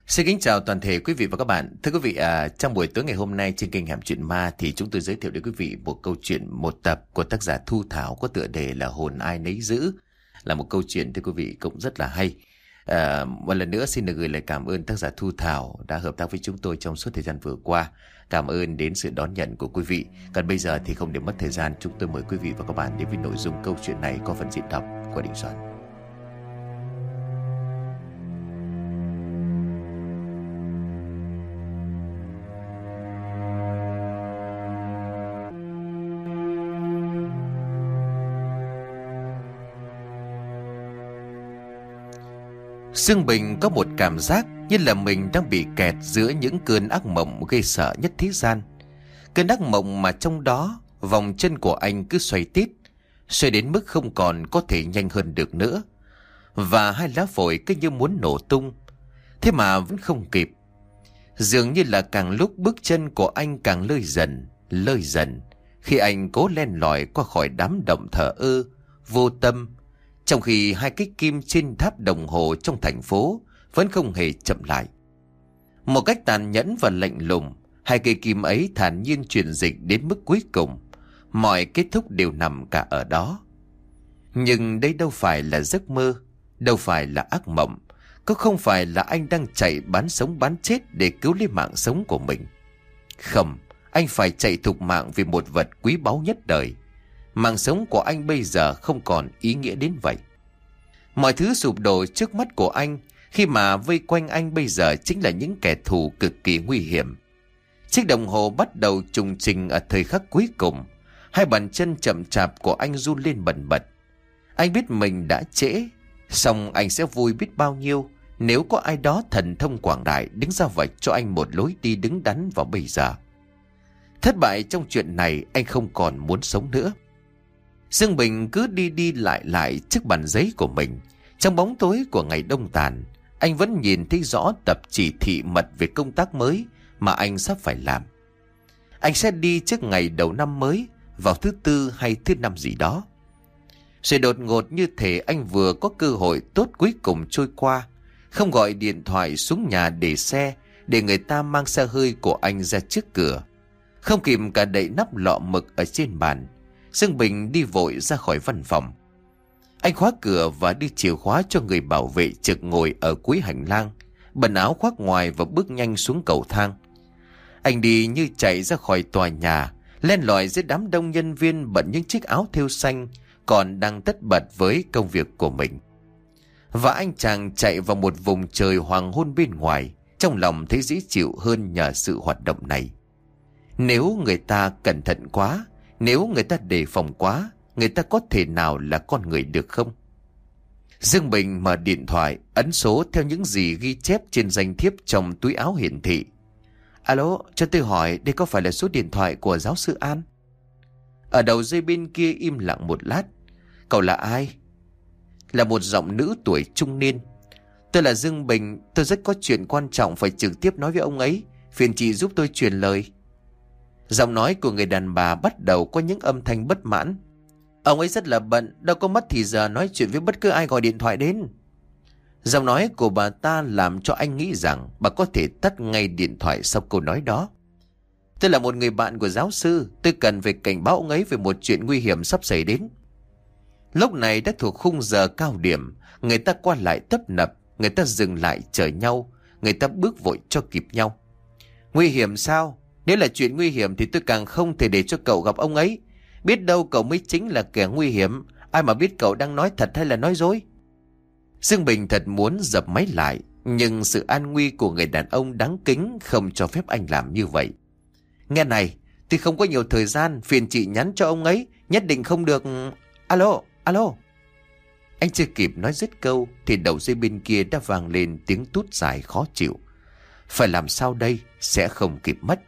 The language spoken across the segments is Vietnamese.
Xin kính chào toàn thể quý vị và các bạn. Thưa quý vị, trong buổi tối ngày hôm nay trên kênh Hẻm Chuyện Ma thì chúng tôi giới thiệu đến quý vị một câu chuyện, một tập của tác giả Thu Thảo có tựa đề là Hồn Ai Nấy Giữ. Là một câu chuyện thưa quý vị cũng rất là hay. Một lần nữa xin được gửi lời cảm ơn tác giả Thu Thảo đã hợp tác với chúng tôi trong suốt thời gian vừa qua. Cảm ơn đến sự đón nhận của quý vị. Còn bây giờ thì không để mất thời gian, chúng tôi mời quý vị và các bạn đến với nội dung câu chuyện này có phần diễn đọc của Đình Soạn. Dương Bình có một cảm giác như là mình đang bị kẹt giữa những cơn ác mộng gây sợ nhất thế gian. Cơn ác mộng mà trong đó vòng chân của anh cứ xoay tít, xoay đến mức không còn có thể nhanh hơn được nữa. Và hai lá phổi cứ như muốn nổ tung, thế mà vẫn không kịp. Dường như là càng lúc bước chân của anh càng lơi dần, khi anh cố len lỏi qua khỏi đám động thờ ơ, vô tâm. Trong khi hai cái kim trên tháp đồng hồ trong thành phố vẫn không hề chậm lại. Một cách tàn nhẫn và lạnh lùng, hai cây kim ấy thản nhiên chuyển dịch đến mức cuối cùng. Mọi kết thúc đều nằm cả ở đó. Nhưng đây đâu phải là giấc mơ, đâu phải là ác mộng. Có không phải là anh đang chạy bán sống bán chết để cứu lấy mạng sống của mình. Không, anh phải chạy thục mạng vì một vật quý báu nhất đời. Mạng sống của anh bây giờ không còn ý nghĩa đến vậy. Mọi thứ sụp đổ trước mắt của anh, khi mà vây quanh anh bây giờ chính là những kẻ thù cực kỳ nguy hiểm. Chiếc đồng hồ bắt đầu trùng trình ở thời khắc cuối cùng. Hai bàn chân chậm chạp của anh run lên bần bật. Anh biết mình đã trễ, song anh sẽ vui biết bao nhiêu nếu có ai đó thần thông quảng đại đứng ra vạch cho anh một lối đi đứng đắn vào bây giờ. Thất bại trong chuyện này, anh không còn muốn sống nữa. Dương Bình cứ đi lại trước bàn giấy của mình. Trong bóng tối của ngày đông tàn, anh vẫn nhìn thấy rõ tập chỉ thị mật về công tác mới mà anh sắp phải làm. Anh sẽ đi trước ngày đầu năm mới, vào thứ tư hay thứ năm gì đó. Rồi đột ngột như thể anh vừa có cơ hội tốt cuối cùng trôi qua, không gọi điện thoại xuống nhà để xe, để người ta mang xe hơi của anh ra trước cửa. Không kịp cả đậy nắp lọ mực ở trên bàn, Dương Bình đi vội ra khỏi văn phòng. Anh khóa cửa và đưa chìa khóa cho người bảo vệ trực ngồi ở cuối hành lang, bần áo khoác ngoài và bước nhanh xuống cầu thang. Anh đi như chạy ra khỏi tòa nhà, len lỏi giữa đám đông nhân viên bận những chiếc áo thêu xanh, còn đang tất bật với công việc của mình. Và anh chàng chạy vào một vùng trời hoàng hôn bên ngoài, trong lòng thấy dễ chịu hơn nhờ sự hoạt động này. Nếu người ta cẩn thận quá, nếu người ta đề phòng quá, người ta có thể nào là con người được không? Dương Bình mở điện thoại, ấn số theo những gì ghi chép trên danh thiếp trong túi áo hiển thị. Alo, cho tôi hỏi đây có phải là số điện thoại của giáo sư An? Ở đầu dây bên kia im lặng một lát. Cậu là ai? Là một giọng nữ tuổi trung niên. Tôi là Dương Bình, tôi rất có chuyện quan trọng phải trực tiếp nói với ông ấy. Phiền chị giúp tôi truyền lời. Giọng nói của người đàn bà bắt đầu có những âm thanh bất mãn. Ông ấy rất là bận, đâu có mất thì giờ nói chuyện với bất cứ ai gọi điện thoại đến. Giọng nói của bà ta làm cho anh nghĩ rằng bà có thể tắt ngay điện thoại sau câu nói đó. Tôi là một người bạn của giáo sư, tôi cần phải cảnh báo ông ấy về một chuyện nguy hiểm sắp xảy đến. Lúc này đã thuộc khung giờ cao điểm, người ta qua lại tấp nập, người ta dừng lại chờ nhau, người ta bước vội cho kịp nhau. Nguy hiểm sao? Nếu là chuyện nguy hiểm thì tôi càng không thể để cho cậu gặp ông ấy. Biết đâu cậu mới chính là kẻ nguy hiểm. Ai mà biết cậu đang nói thật hay là nói dối. Dương Bình thật muốn dập máy lại, nhưng sự an nguy của người đàn ông đáng kính không cho phép anh làm như vậy. Nghe này, tôi không có nhiều thời gian, phiền chị nhắn cho ông ấy, nhất định không được. Alo, alo. Anh chưa kịp nói dứt câu thì đầu dây bên kia đã vang lên tiếng tút dài khó chịu. Phải làm sao đây, sẽ không kịp mất.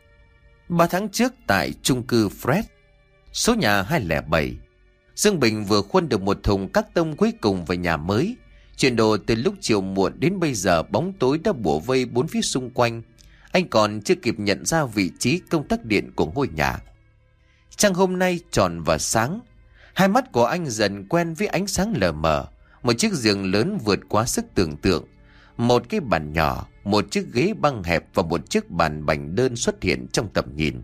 3 tháng trước tại chung cư Fred, số nhà 207, Dương Bình vừa khuân được một thùng các tông cuối cùng về nhà mới. Chuyển đồ từ lúc chiều muộn đến bây giờ bóng tối đã bủa vây bốn phía xung quanh. Anh còn chưa kịp nhận ra vị trí công tắc điện của ngôi nhà. Trăng hôm nay tròn và sáng. Hai mắt của anh dần quen với ánh sáng lờ mờ. Một chiếc giường lớn vượt quá sức tưởng tượng. Một cái bàn nhỏ, một chiếc ghế băng hẹp và một chiếc bàn bành đơn xuất hiện trong tầm nhìn.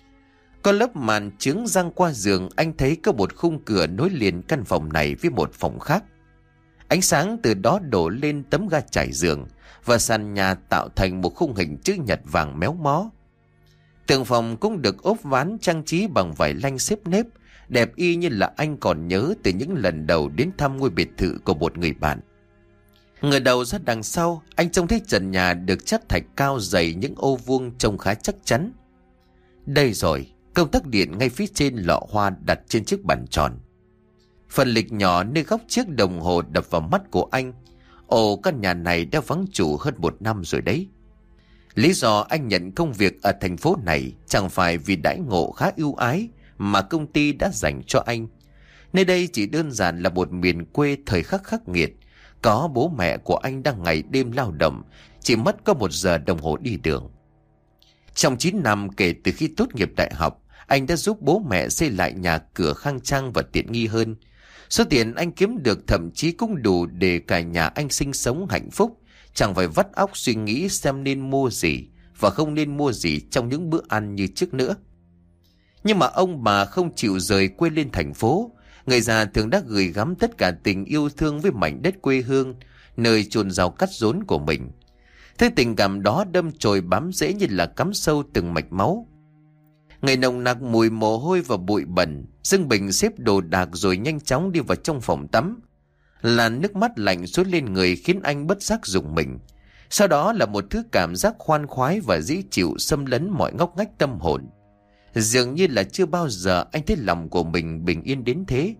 Có lớp màn trướng giăng qua giường, anh thấy có một khung cửa nối liền căn phòng này với một phòng khác. Ánh sáng từ đó đổ lên tấm ga trải giường và sàn nhà tạo thành một khung hình chữ nhật vàng méo mó. Tường phòng cũng được ốp ván trang trí bằng vải lanh xếp nếp, đẹp y như là anh còn nhớ từ những lần đầu đến thăm ngôi biệt thự của một người bạn. Ngửa đầu ra đằng sau, anh trông thấy trần nhà được chát thạch cao dày những ô vuông trông khá chắc chắn. Đây rồi, công tắc điện ngay phía trên lọ hoa đặt trên chiếc bàn tròn. Phần lịch nhỏ nơi góc chiếc đồng hồ đập vào mắt của anh. Ồ, căn nhà này đã vắng chủ hơn 1 năm rồi đấy. Lý do anh nhận công việc ở thành phố này chẳng phải vì đãi ngộ khá ưu ái mà công ty đã dành cho anh. Nơi đây chỉ đơn giản là một miền quê thời khắc khắc nghiệt. Có bố mẹ của anh đang ngày đêm lao động, chỉ mất có 1 giờ đồng hồ đi đường. Trong 9 năm kể từ khi tốt nghiệp đại học, anh đã giúp bố mẹ xây lại nhà cửa khang trang và tiện nghi hơn. Số tiền anh kiếm được thậm chí cũng đủ để cả nhà anh sinh sống hạnh phúc, chẳng phải vắt óc suy nghĩ xem nên mua gì và không nên mua gì trong những bữa ăn như trước nữa. Nhưng mà ông bà không chịu rời quê lên thành phố. Người già thường đã gửi gắm tất cả tình yêu thương với mảnh đất quê hương, nơi chôn rau cắt rốn của mình. Thế tình cảm đó đâm chồi bám rễ như là cắm sâu từng mạch máu. Ngày nồng nặc mùi mồ hôi và bụi bẩn, Dương Bình xếp đồ đạc rồi nhanh chóng đi vào trong phòng tắm. Làn nước mắt lạnh trút lên người khiến anh bất giác rùng mình. Sau đó là một thứ cảm giác khoan khoái và dễ chịu xâm lấn mọi ngóc ngách tâm hồn. Dường như là chưa bao giờ anh thấy lòng của mình bình yên đến thế.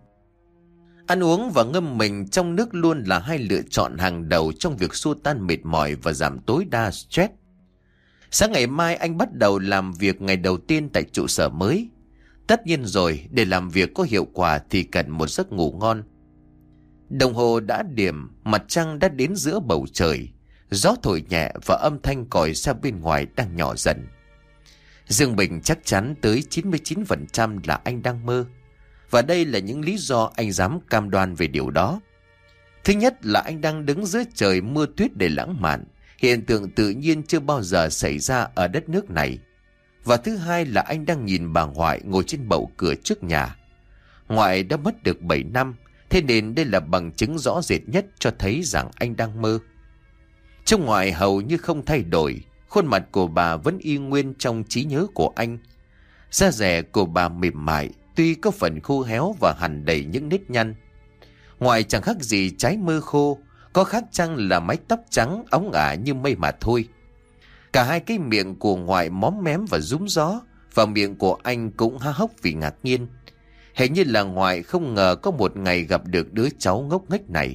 Ăn uống và ngâm mình trong nước luôn là hai lựa chọn hàng đầu trong việc xua tan mệt mỏi và giảm tối đa stress. Sáng ngày mai anh bắt đầu làm việc ngày đầu tiên tại trụ sở mới. Tất nhiên rồi, để làm việc có hiệu quả thì cần một giấc ngủ ngon. Đồng hồ đã điểm, mặt trăng đã đến giữa bầu trời. Gió thổi nhẹ và âm thanh còi xa bên ngoài đang nhỏ dần. Dương Bình chắc chắn tới 99% là anh đang mơ. Và đây là những lý do anh dám cam đoan về điều đó. Thứ nhất là anh đang đứng giữa trời mưa tuyết để lãng mạn, hiện tượng tự nhiên chưa bao giờ xảy ra ở đất nước này. Và thứ hai là anh đang nhìn bà ngoại ngồi trên bậu cửa trước nhà. Ngoại đã mất được 7 năm, thế nên đây là bằng chứng rõ rệt nhất cho thấy rằng anh đang mơ. Trông ngoại hầu như không thay đổi, khuôn mặt của bà vẫn y nguyên trong trí nhớ của anh. Da dẻ của bà mềm mại, tuy có phần khô héo và hằn đầy những nếp nhăn. Ngoại chẳng khác gì trái mơ khô, có khác chăng là mái tóc trắng óng ả như mây mà thôi. Cả hai cái miệng của ngoại móm mém và rúm gió, và miệng của anh cũng há hốc vì ngạc nhiên. Hình như là ngoại không ngờ có một ngày gặp được đứa cháu ngốc nghếch này.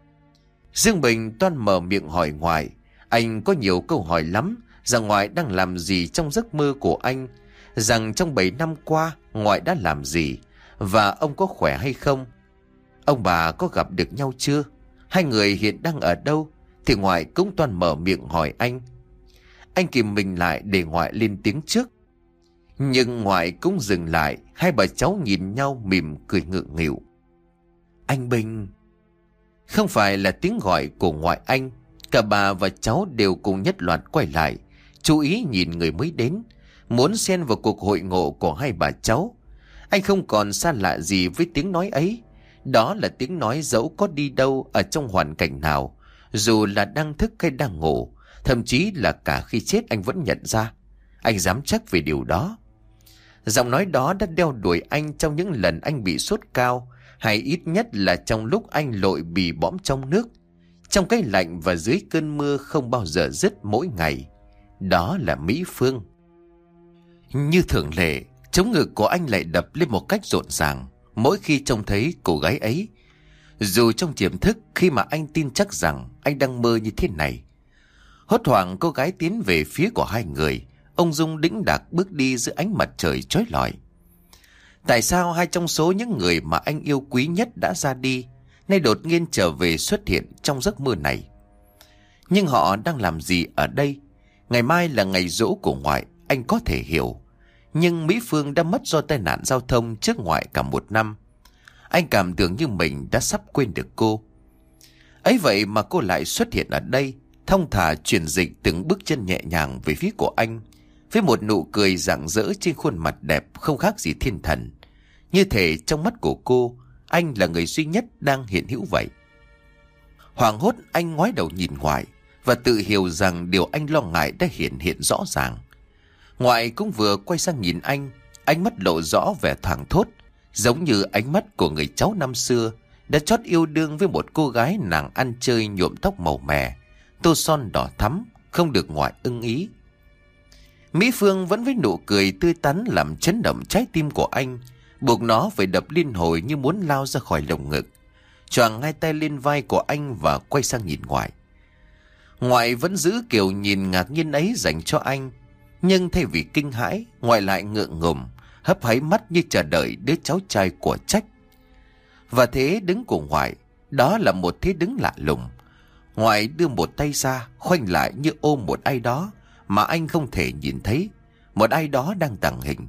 Dương Bình toan mở miệng hỏi ngoại. Anh có nhiều câu hỏi lắm, rằng ngoại đang làm gì trong giấc mơ của anh, rằng trong 7 năm qua ngoại đã làm gì, và ông có khỏe hay không, ông bà có gặp được nhau chưa, hai người hiện đang ở đâu. Thì ngoại cũng toan mở miệng hỏi anh. Anh kìm mình lại để ngoại lên tiếng trước. Nhưng ngoại cũng dừng lại. Hai bà cháu nhìn nhau mỉm cười ngượng nghịu. Anh Bình. Không phải là tiếng gọi của ngoại anh. Cả bà và cháu đều cùng nhất loạt quay lại, chú ý nhìn người mới đến, muốn xen vào cuộc hội ngộ của hai bà cháu. Anh không còn xa lạ gì với tiếng nói ấy. Đó là tiếng nói dẫu có đi đâu, ở trong hoàn cảnh nào, dù là đang thức hay đang ngủ, thậm chí là cả khi chết anh vẫn nhận ra. Anh dám chắc về điều đó. Giọng nói đó đã đeo đuổi anh trong những lần anh bị sốt cao, hay ít nhất là trong lúc anh lội bì bõm trong nước, trong cái lạnh và dưới cơn mưa không bao giờ dứt mỗi ngày. Đó là Mỹ Phương. Như thường lệ, trống ngực của anh lại đập lên một cách rộn ràng mỗi khi trông thấy cô gái ấy. Dù trong tiềm thức, khi mà anh tin chắc rằng anh đang mơ như thế này. Hốt hoảng cô gái tiến về phía của hai người. Ông Dung đĩnh đạc bước đi giữa ánh mặt trời chói lọi. Tại sao hai trong số những người mà anh yêu quý nhất đã ra đi, nay đột nhiên trở về xuất hiện trong giấc mơ này? Nhưng họ đang làm gì ở đây? Ngày mai là ngày giỗ của ngoại, anh có thể hiểu. Nhưng Mỹ Phương đã mất do tai nạn giao thông trước ngoại cả 1 năm. Anh cảm tưởng như mình đã sắp quên được cô. Ấy vậy mà cô lại xuất hiện ở đây, thong thả chuyển dịch từng bước chân nhẹ nhàng về phía của anh, với một nụ cười rạng rỡ trên khuôn mặt đẹp không khác gì thiên thần. Như thể trong mắt của cô, anh là người duy nhất đang hiện hữu vậy. Hoảng hốt anh ngoái đầu nhìn Ngoại và tự hiểu rằng điều anh lo ngại đã hiện rõ ràng. Ngoại cũng vừa quay sang nhìn anh, ánh mắt lộ rõ vẻ thoảng thốt, giống như ánh mắt của người cháu năm xưa đã chót yêu đương với một cô gái nàng ăn chơi nhuộm tóc màu mè, tô son đỏ thắm, không được Ngoại ưng ý. Mỹ Phương vẫn với nụ cười tươi tắn làm chấn động trái tim của anh, buộc nó phải đập liên hồi như muốn lao ra khỏi lồng ngực. Choàng hai tay lên vai của anh và quay sang nhìn Ngoại. Ngoại vẫn giữ kiểu nhìn ngạc nhiên ấy dành cho anh, nhưng thay vì kinh hãi, Ngoại lại ngượng ngùng, hấp háy mắt như chờ đợi đứa cháu trai của Trách. Và thế đứng của Ngoại, đó là một thế đứng lạ lùng. Ngoại đưa một tay ra, khoanh lại như ôm một ai đó mà anh không thể nhìn thấy, một ai đó đang tàng hình.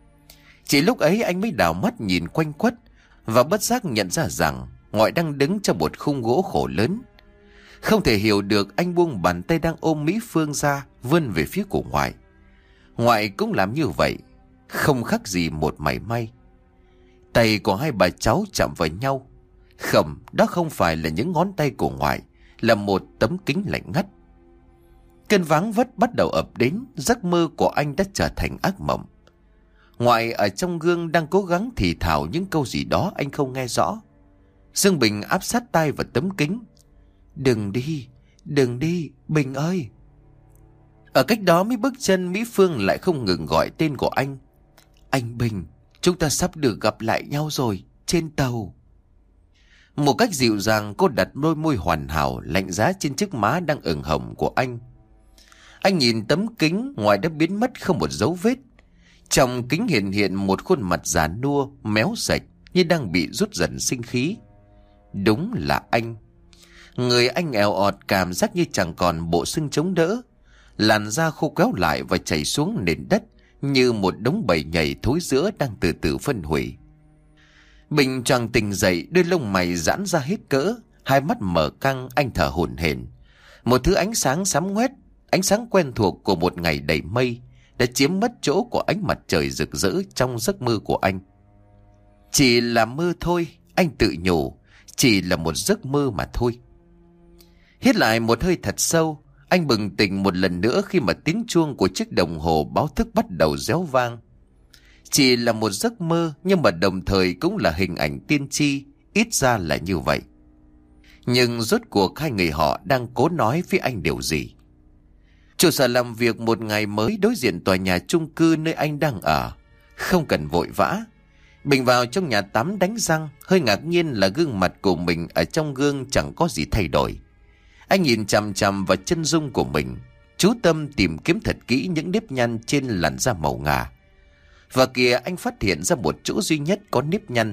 Chỉ lúc ấy anh mới đảo mắt nhìn quanh quất và bất giác nhận ra rằng Ngoại đang đứng trong một khung gỗ khổ lớn. Không thể hiểu được, anh buông bàn tay đang ôm Mỹ Phương ra, vươn về phía của Ngoại. Ngoại cũng làm như vậy, không khác gì một mảy may. Tay của hai bà cháu chạm vào nhau. Không, đó không phải là những ngón tay của Ngoại, là một tấm kính lạnh ngắt. Cơn váng vất bắt đầu ập đến, giấc mơ của anh đã trở thành ác mộng. Ngoại ở trong gương đang cố gắng thì thào những câu gì đó anh không nghe rõ. Dương Bình áp sát tai vào tấm kính. Đừng đi, Bình ơi. Ở cách đó mấy bước chân, Mỹ Phương lại không ngừng gọi tên của anh. Anh Bình, chúng ta sắp được gặp lại nhau rồi, trên tàu. Một cách dịu dàng, cô đặt đôi môi hoàn hảo lạnh giá trên chiếc má đang ửng hồng của anh. Anh nhìn tấm kính, Ngoại đã biến mất không một dấu vết. Trong kính hiện một khuôn mặt già nua, méo sạch, như đang bị rút dần sinh khí. Đúng là anh. Người anh eo ọt, cảm giác như chẳng còn bộ xương chống đỡ. Làn da khô quéo lại và chảy xuống nền đất như một đống bầy nhầy thối rữa đang từ từ phân hủy. Bình choàng tỉnh dậy, đôi lông mày giãn ra hết cỡ, hai mắt mở căng, anh thở hổn hển. Một thứ ánh sáng xám ngoét, ánh sáng quen thuộc của một ngày đầy mây, đã chiếm mất chỗ của ánh mặt trời rực rỡ trong giấc mơ của anh. Chỉ là mơ thôi, anh tự nhủ, chỉ là một giấc mơ mà thôi. Hít lại một hơi thật sâu, anh bừng tỉnh một lần nữa khi mà tiếng chuông của chiếc đồng hồ báo thức bắt đầu réo vang. Chỉ là một giấc mơ, nhưng mà đồng thời cũng là hình ảnh tiên tri, ít ra là như vậy. Nhưng rốt cuộc hai người họ đang cố nói với anh điều gì? Trụ sở làm việc một ngày mới đối diện tòa nhà chung cư nơi anh đang ở. Không cần vội vã. Bình vào trong nhà tắm đánh răng, hơi ngạc nhiên là gương mặt của mình ở trong gương chẳng có gì thay đổi. Anh nhìn chằm chằm vào chân dung của mình, chú tâm tìm kiếm thật kỹ những nếp nhăn trên làn da màu ngà. Và kìa, anh phát hiện ra một chỗ duy nhất có nếp nhăn.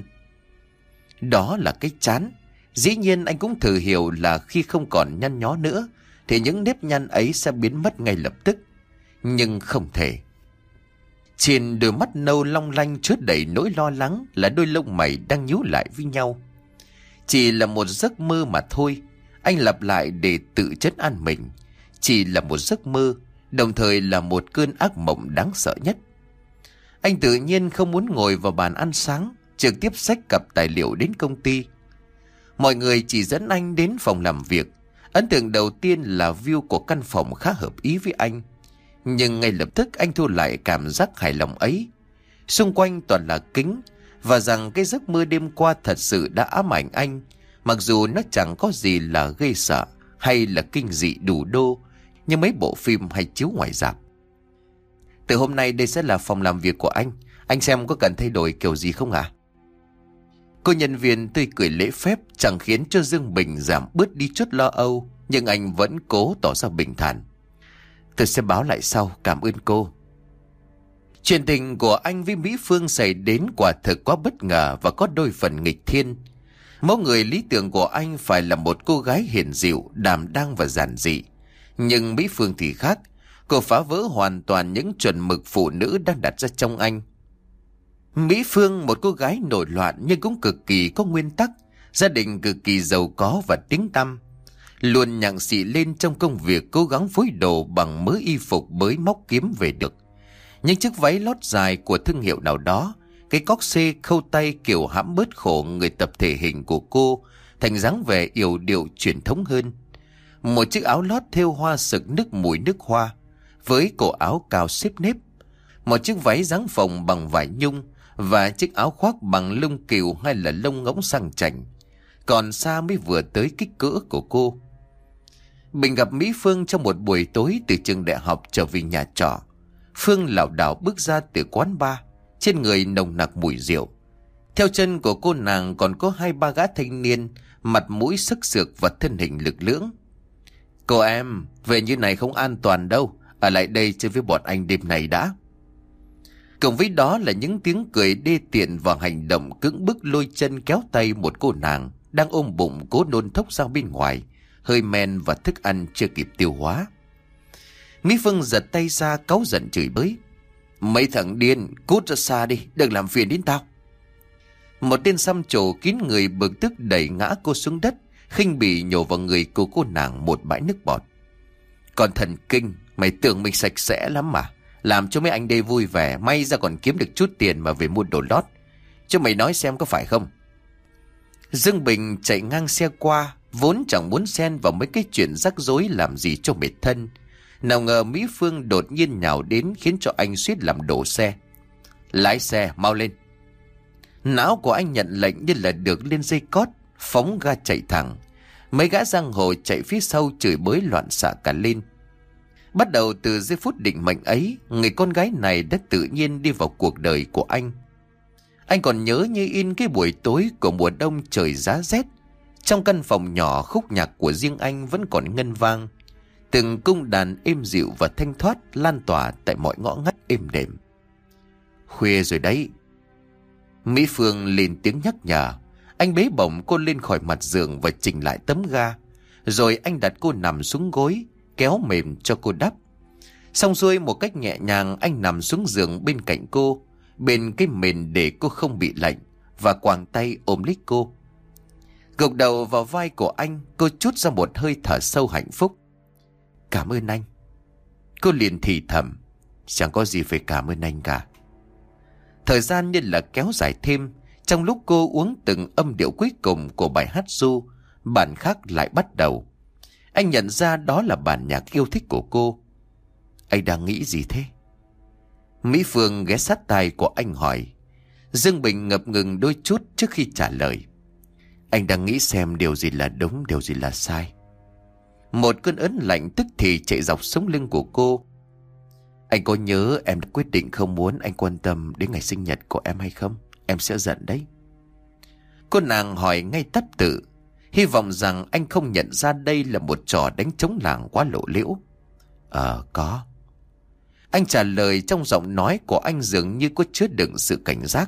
Đó là cái trán. Dĩ nhiên anh cũng thử hiểu là khi không còn nhăn nhó nữa thì những nếp nhăn ấy sẽ biến mất ngay lập tức. Nhưng không thể. Trên đôi mắt nâu long lanh chứa đầy nỗi lo lắng là đôi lông mày đang nhíu lại với nhau. Chỉ là một giấc mơ mà thôi. Anh lặp lại để tự trấn an mình. Chỉ là một giấc mơ, đồng thời là một cơn ác mộng đáng sợ nhất. Anh tự nhiên không muốn ngồi vào bàn ăn sáng, trực tiếp xách cặp tài liệu đến công ty. Mọi người chỉ dẫn anh đến phòng làm việc. Ấn tượng đầu tiên là view của căn phòng khá hợp ý với anh. Nhưng ngay lập tức anh thu lại cảm giác hài lòng ấy. Xung quanh toàn là kính, và rằng cái giấc mơ đêm qua thật sự đã ám ảnh anh, mặc dù nó chẳng có gì là gây sợ hay là kinh dị đủ đô như mấy bộ phim hay chiếu ngoài rạp. Từ hôm nay đây sẽ là phòng làm việc của anh xem có cần thay đổi kiểu gì không ạ? Cô nhân viên tươi cười lễ phép chẳng khiến cho Dương Bình giảm bớt đi chút lo âu, nhưng anh vẫn cố tỏ ra bình thản. Tôi sẽ báo lại sau, cảm ơn cô. Chuyện tình của anh với Mỹ Phương xảy đến quả thực quá bất ngờ và có đôi phần nghịch thiên. Mẫu người lý tưởng của anh phải là một cô gái hiền dịu, đảm đang và giản dị. Nhưng Mỹ Phương thì khác, cô phá vỡ hoàn toàn những chuẩn mực phụ nữ đang đặt ra trong anh. Mỹ Phương, một cô gái nổi loạn nhưng cũng cực kỳ có nguyên tắc, gia đình cực kỳ giàu có và tiếng tăm. luôn nhặng xị lên trong công việc cố gắng phối đồ bằng mớ y phục mới móc kiếm về được. Những chiếc váy lót dài của thương hiệu nào đó, cái cóc xê khâu tay kiểu hãm bớt khổ người tập thể hình của cô thành dáng vẻ yểu điệu truyền thống hơn. Một chiếc áo lót thêu hoa sực nức mùi nước hoa với cổ áo cao xếp nếp, một chiếc váy dáng phồng bằng vải nhung và chiếc áo khoác bằng lông cừu hay là lông ngỗng sang chảnh. Còn xa mới vừa tới kích cỡ của cô. Bình gặp Mỹ Phương trong một buổi tối từ trường đại học trở về nhà trọ. Phương lảo đảo bước ra từ quán bar, trên người nồng nặc mùi rượu. Theo chân của cô nàng còn có 2-3 gã thanh niên, mặt mũi sức sược và thân hình lực lưỡng. Cô em, về như này không an toàn đâu, ở lại đây chơi với bọn anh đêm này đã. Cùng với đó là những tiếng cười đê tiện và hành động cưỡng bức lôi chân kéo tay một cô nàng đang ôm bụng cố nôn thốc ra bên ngoài, hơi men và thức ăn chưa kịp tiêu hóa. Mỹ Phương giật tay ra cáu giận chửi bới. Mấy thằng điên, cút ra xa đi, đừng làm phiền đến tao. Một tên xăm trổ kín người bực tức đẩy ngã cô xuống đất, khinh bỉ nhổ vào người của cô nàng một bãi nước bọt. Còn thần kinh, mày tưởng mình sạch sẽ lắm mà. Làm cho mấy anh đây vui vẻ, may ra còn kiếm được chút tiền mà về mua đồ lót. Cho mày nói xem có phải không? Dương Bình chạy ngang xe qua, vốn chẳng muốn xen vào mấy cái chuyện rắc rối làm gì cho mệt thân. Nào ngờ Mỹ Phương đột nhiên nhào đến khiến cho anh suýt làm đổ xe. Lái xe, mau lên. Não của anh nhận lệnh như là được lên dây cót, phóng ga chạy thẳng. Mấy gã giang hồ chạy phía sau chửi bới loạn xạ cả lên. Bắt đầu từ giây phút định mệnh ấy, người con gái này đã tự nhiên đi vào cuộc đời của anh. Anh còn nhớ như in cái buổi tối của mùa đông trời giá rét. Trong căn phòng nhỏ, khúc nhạc của riêng anh vẫn còn ngân vang. Từng cung đàn êm dịu và thanh thoát lan tỏa tại mọi ngõ ngách êm đềm. Khuya rồi đấy. Mỹ Phương lên tiếng nhắc nhở. Anh bế bổng cô lên khỏi mặt giường và chỉnh lại tấm ga. Rồi anh đặt cô nằm xuống gối, kéo mềm cho cô đắp. Xong xuôi một cách nhẹ nhàng, anh nằm xuống giường bên cạnh cô, bên cái mền để cô không bị lạnh, và quàng tay ôm lấy cô. Gục đầu vào vai của anh, cô trút ra một hơi thở sâu hạnh phúc. Cảm ơn anh. Cô liền thì thầm. Chẳng có gì phải cảm ơn anh cả. Thời gian như là kéo dài thêm. Trong lúc cô uống từng âm điệu cuối cùng của bài hát ru, bản khác lại bắt đầu. Anh nhận ra đó là bản nhạc yêu thích của cô. Anh đang nghĩ gì thế? Mỹ Phương ghé sát tai của anh hỏi. Dương Bình ngập ngừng đôi chút trước khi trả lời. Anh đang nghĩ xem điều gì là đúng, điều gì là sai. Một cơn ớn lạnh tức thì chạy dọc sống lưng của cô. Anh có nhớ em đã quyết định không muốn anh quan tâm đến ngày sinh nhật của em hay không? Em sẽ giận đấy. Cô nàng hỏi ngay tắt tự, hy vọng rằng anh không nhận ra đây là một trò đánh trống lảng quá lộ liễu. Có. Anh trả lời, trong giọng nói của anh dường như có chứa đựng sự cảnh giác.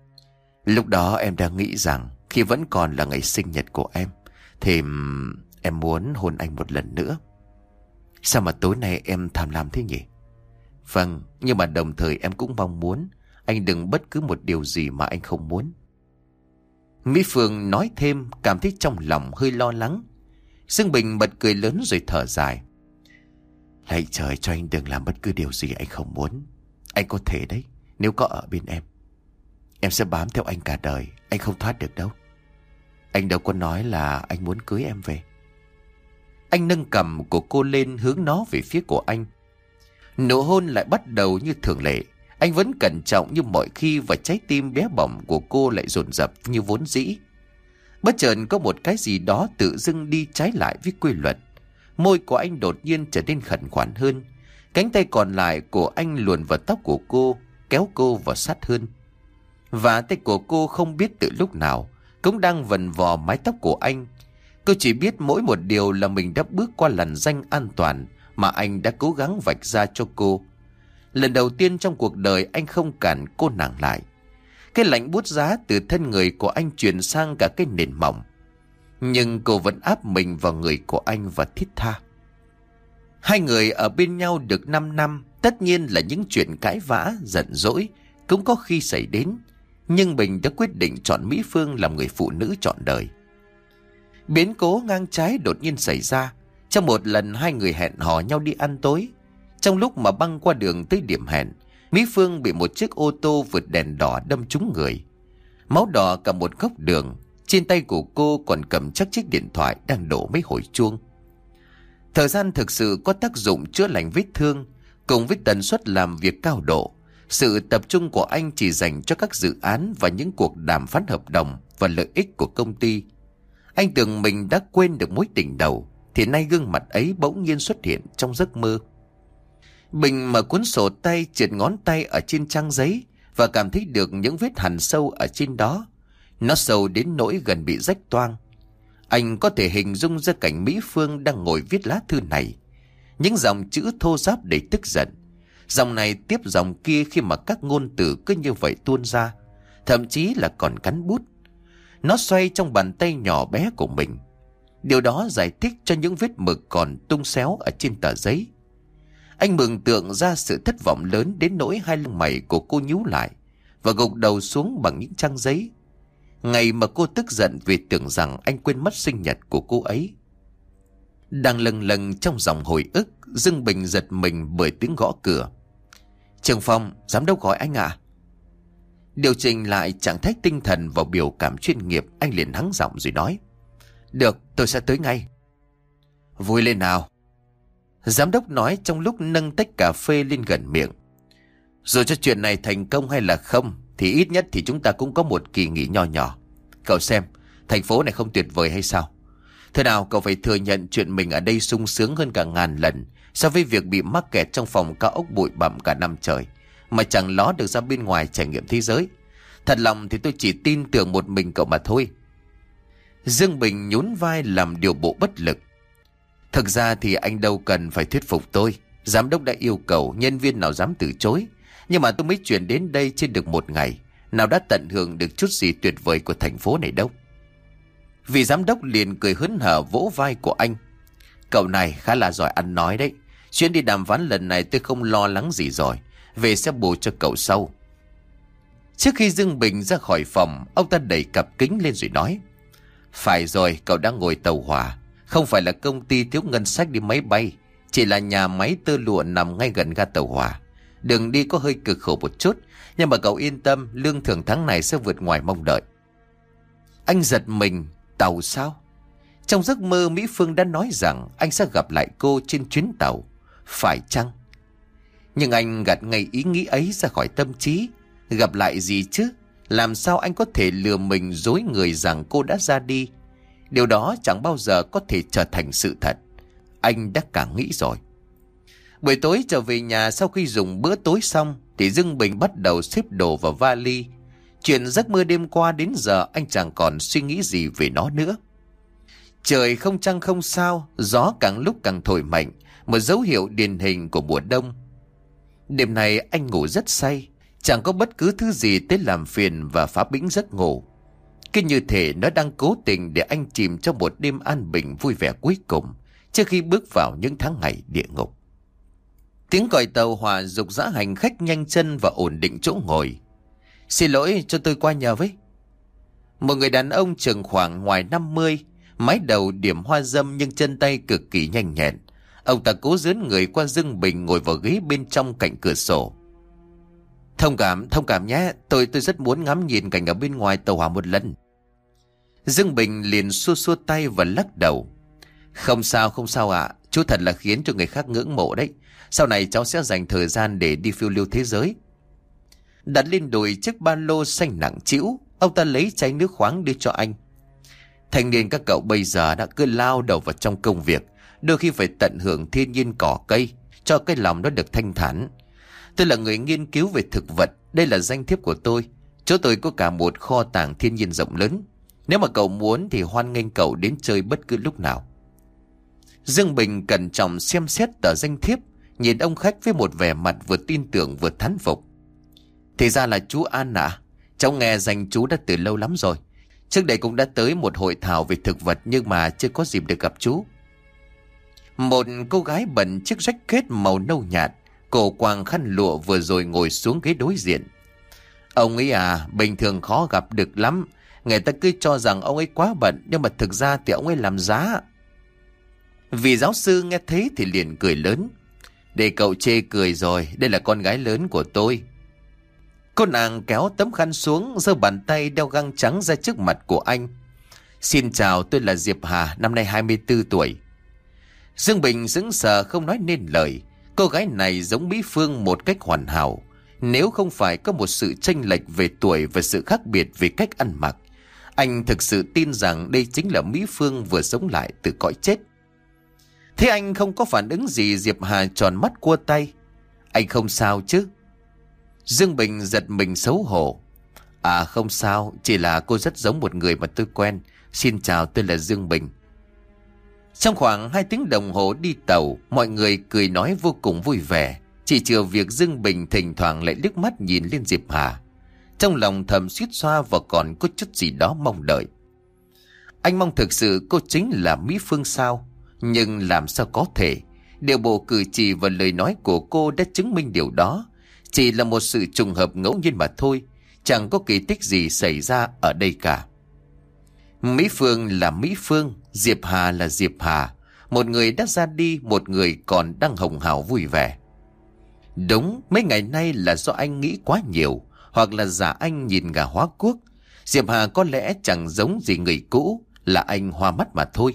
Lúc đó em đang nghĩ rằng khi vẫn còn là ngày sinh nhật của em thì em muốn hôn anh một lần nữa. Sao mà tối nay em tham lam thế nhỉ? Vâng, nhưng mà đồng thời em cũng mong muốn anh đừng bất cứ một điều gì mà anh không muốn. Mỹ Phương nói thêm, cảm thấy trong lòng hơi lo lắng. Dương Bình bật cười lớn rồi thở dài. Lạy trời cho anh đừng làm bất cứ điều gì anh không muốn. Anh có thể đấy, nếu có ở bên em sẽ bám theo anh cả đời. Anh không thoát được đâu. Anh đâu có nói là anh muốn cưới em về. Anh nâng cằm của cô lên, hướng nó về phía của anh. Nụ hôn lại bắt đầu như thường lệ. Anh vẫn cẩn trọng như mọi khi, và trái tim bé bỏng của cô lại dồn dập như vốn dĩ. Bất chợt có một cái gì đó tự dưng đi trái lại với quy luật. Môi của anh đột nhiên trở nên khẩn khoản hơn. Cánh tay còn lại của anh luồn vào tóc của cô, kéo cô vào sát hơn. Và tay của cô không biết từ lúc nào cũng đang vần vò mái tóc của anh. Cô chỉ biết mỗi một điều là mình đã bước qua lằn ranh an toàn mà anh đã cố gắng vạch ra cho cô. Lần đầu tiên trong cuộc đời anh không cản cô nàng lại. Cái lạnh buốt giá từ thân người của anh truyền sang cả cái nền mỏng. Nhưng cô vẫn áp mình vào người của anh và thiết tha. Hai người ở bên nhau được 5 năm. Tất nhiên là những chuyện cãi vã, giận dỗi cũng có khi xảy đến. Nhưng Bình đã quyết định chọn Mỹ Phương làm người phụ nữ trọn đời. Biến cố ngang trái đột nhiên xảy ra trong một lần hai người hẹn hò nhau đi ăn tối. Trong lúc mà băng qua đường tới điểm hẹn, Mỹ Phương bị một chiếc ô tô vượt đèn đỏ đâm trúng người. Máu đỏ cả một góc đường. Trên tay của cô còn cầm chắc chiếc điện thoại đang đổ mấy hồi chuông. Thời gian thực sự có tác dụng chữa lành vết thương. Cùng với tần suất làm việc cao độ, sự tập trung của anh chỉ dành cho các dự án và những cuộc đàm phán hợp đồng và lợi ích của công ty. Anh tưởng mình đã quên được mối tình đầu, thì nay gương mặt ấy bỗng nhiên xuất hiện trong giấc mơ. Bình mở cuốn sổ tay, chìa ngón tay ở trên trang giấy và cảm thấy được những vết hằn sâu ở trên đó. Nó sâu đến nỗi gần bị rách toang. Anh có thể hình dung ra cảnh Mỹ Phương đang ngồi viết lá thư này. Những dòng chữ thô ráp đầy tức giận. Dòng này tiếp dòng kia khi mà các ngôn từ cứ như vậy tuôn ra. Thậm chí là còn cắn bút. Nó xoay trong bàn tay nhỏ bé của mình. Điều đó giải thích cho những vết mực còn tung xéo ở trên tờ giấy. Anh mường tượng ra sự thất vọng lớn đến nỗi hai lông mày của cô nhíu lại và gục đầu xuống bằng những trang giấy. Ngày mà cô tức giận vì tưởng rằng anh quên mất sinh nhật của cô ấy. Đang lâng lâng trong dòng hồi ức, Dương Bình giật mình bởi tiếng gõ cửa. Trường Phong, giám đốc gọi anh ạ. Điều chỉnh lại trạng thái tinh thần vào biểu cảm chuyên nghiệp, anh liền hắng giọng rồi nói: Được, tôi sẽ tới ngay. Vui lên nào. Giám đốc nói trong lúc nâng tách cà phê lên gần miệng. Dù cho chuyện này thành công hay là không, thì ít nhất thì chúng ta cũng có một kỳ nghỉ nho nhỏ. Cậu xem, thành phố này không tuyệt vời hay sao? Thế nào cậu phải thừa nhận chuyện mình ở đây sung sướng hơn cả ngàn lần so với việc bị mắc kẹt trong phòng cao ốc bụi bặm cả năm trời, mà chẳng ló được ra bên ngoài trải nghiệm thế giới. Thật lòng thì tôi chỉ tin tưởng một mình cậu mà thôi. Dương Bình nhún vai làm điều bộ bất lực. Thực ra thì anh đâu cần phải thuyết phục tôi. Giám đốc đã yêu cầu, nhân viên nào dám từ chối. Nhưng mà tôi mới chuyển đến đây chưa được một ngày, nào đã tận hưởng được chút gì tuyệt vời của thành phố này đâu. Vị giám đốc liền cười hớn hở vỗ vai của anh. Cậu này khá là giỏi ăn nói đấy. Chuyến đi đàm phán lần này tôi không lo lắng gì rồi. Về sẽ bù cho cậu sau. Trước khi Dương Bình ra khỏi phòng, ông ta đẩy cặp kính lên rồi nói: Phải rồi, cậu đang ngồi tàu hỏa. Không phải là công ty thiếu ngân sách đi máy bay, chỉ là nhà máy tơ lụa nằm ngay gần ga tàu hỏa. Đường đi có hơi cực khổ một chút, nhưng mà cậu yên tâm, lương thưởng tháng này sẽ vượt ngoài mong đợi. Anh giật mình. Tàu sao? Trong giấc mơ Mỹ Phương đã nói rằng anh sẽ gặp lại cô trên chuyến tàu. Phải chăng? Nhưng anh gạt ngay ý nghĩ ấy ra khỏi tâm trí. Gặp lại gì chứ? Làm sao anh có thể lừa mình dối người rằng cô đã ra đi? Điều đó chẳng bao giờ có thể trở thành sự thật. Anh đã càng nghĩ rồi. Buổi tối trở về nhà sau khi dùng bữa tối xong thì Dương Bình bắt đầu xếp đồ vào vali. Chuyện giấc mơ đêm qua đến giờ anh chẳng còn suy nghĩ gì về nó nữa. Trời không trăng không sao, gió càng lúc càng thổi mạnh, một dấu hiệu điển hình của mùa đông. Đêm này anh ngủ rất say, chẳng có bất cứ thứ gì tới làm phiền và phá bĩnh giấc ngủ. Cứ như thể nó đang cố tình để anh chìm trong một đêm an bình vui vẻ cuối cùng, trước khi bước vào những tháng ngày địa ngục. Tiếng còi tàu hỏa giục dã hành khách nhanh chân và ổn định chỗ ngồi. Xin lỗi, cho tôi qua nhờ với. Một người đàn ông chừng khoảng ngoài 50, mái đầu điểm hoa râm nhưng chân tay cực kỳ nhanh nhẹn. Ông ta cố dướn người qua Dương Bình ngồi vào ghế bên trong cạnh cửa sổ. Thông cảm nhé, tôi rất muốn ngắm nhìn cảnh ở bên ngoài tàu hỏa một lần. Dương Bình liền xua xua tay và lắc đầu. Không sao ạ, chú thật là khiến cho người khác ngưỡng mộ đấy. Sau này cháu sẽ dành thời gian để đi phiêu lưu thế giới. Đặt lên đùi chiếc ba lô xanh nặng trĩu, ông ta lấy chai nước khoáng đưa cho anh. Thanh niên các cậu bây giờ đã cứ lao đầu vào trong công việc, đôi khi phải tận hưởng thiên nhiên cỏ cây, cho cái lòng nó được thanh thản. Tôi là người nghiên cứu về thực vật, đây là danh thiếp của tôi. Chỗ tôi có cả một kho tàng thiên nhiên rộng lớn. Nếu mà cậu muốn thì hoan nghênh cậu đến chơi bất cứ lúc nào. Dương Bình cẩn trọng xem xét tờ danh thiếp, nhìn ông khách với một vẻ mặt vừa tin tưởng vừa thán phục. Thì ra là chú An ạ. Cháu nghe danh chú đã từ lâu lắm rồi. Trước đây cũng đã tới một hội thảo về thực vật nhưng mà chưa có dịp được gặp chú. Một cô gái bận chiếc jacket màu nâu nhạt, cổ quàng khăn lụa vừa rồi ngồi xuống ghế đối diện. Ông ấy à, bình thường khó gặp được lắm. Người ta cứ cho rằng ông ấy quá bận, nhưng mà thực ra thì ông ấy làm giá. Vị giáo sư nghe thấy thì liền cười lớn. Để cậu chê cười rồi, đây là con gái lớn của tôi. Cô nàng kéo tấm khăn xuống, giơ bàn tay đeo găng trắng ra trước mặt của anh. Xin chào, tôi là Diệp Hà, năm nay 24 tuổi. Dương Bình sững sờ không nói nên lời. Cô gái này giống Mỹ Phương một cách hoàn hảo. Nếu không phải có một sự chênh lệch về tuổi và sự khác biệt về cách ăn mặc, anh thực sự tin rằng đây chính là Mỹ Phương vừa sống lại từ cõi chết. Thế anh không có phản ứng gì, Diệp Hà tròn mắt cua tay. Anh không sao chứ? Dương Bình giật mình xấu hổ. À không sao, chỉ là cô rất giống một người mà tôi quen. Xin chào, tôi là Dương Bình. Trong khoảng 2 tiếng đồng hồ đi tàu, mọi người cười nói vô cùng vui vẻ. Chỉ trừ việc Dương Bình thỉnh thoảng lại liếc mắt nhìn lên Diệp Hà. Trong lòng thầm suýt xoa và còn có chút gì đó mong đợi. Anh mong thực sự cô chính là Mỹ Phương sao? Nhưng làm sao có thể? Điều bộ cử chỉ và lời nói của cô đã chứng minh điều đó. Chỉ là một sự trùng hợp ngẫu nhiên mà thôi. Chẳng có kỳ tích gì xảy ra ở đây cả. Mỹ Phương là Mỹ Phương, Diệp Hà là Diệp Hà. Một người đã ra đi, một người còn đang hồng hào vui vẻ. Đúng, mấy ngày nay là do anh nghĩ quá nhiều, hoặc là giả anh nhìn gà hóa cuốc. Diệp Hà có lẽ chẳng giống gì người cũ, là anh hoa mắt mà thôi.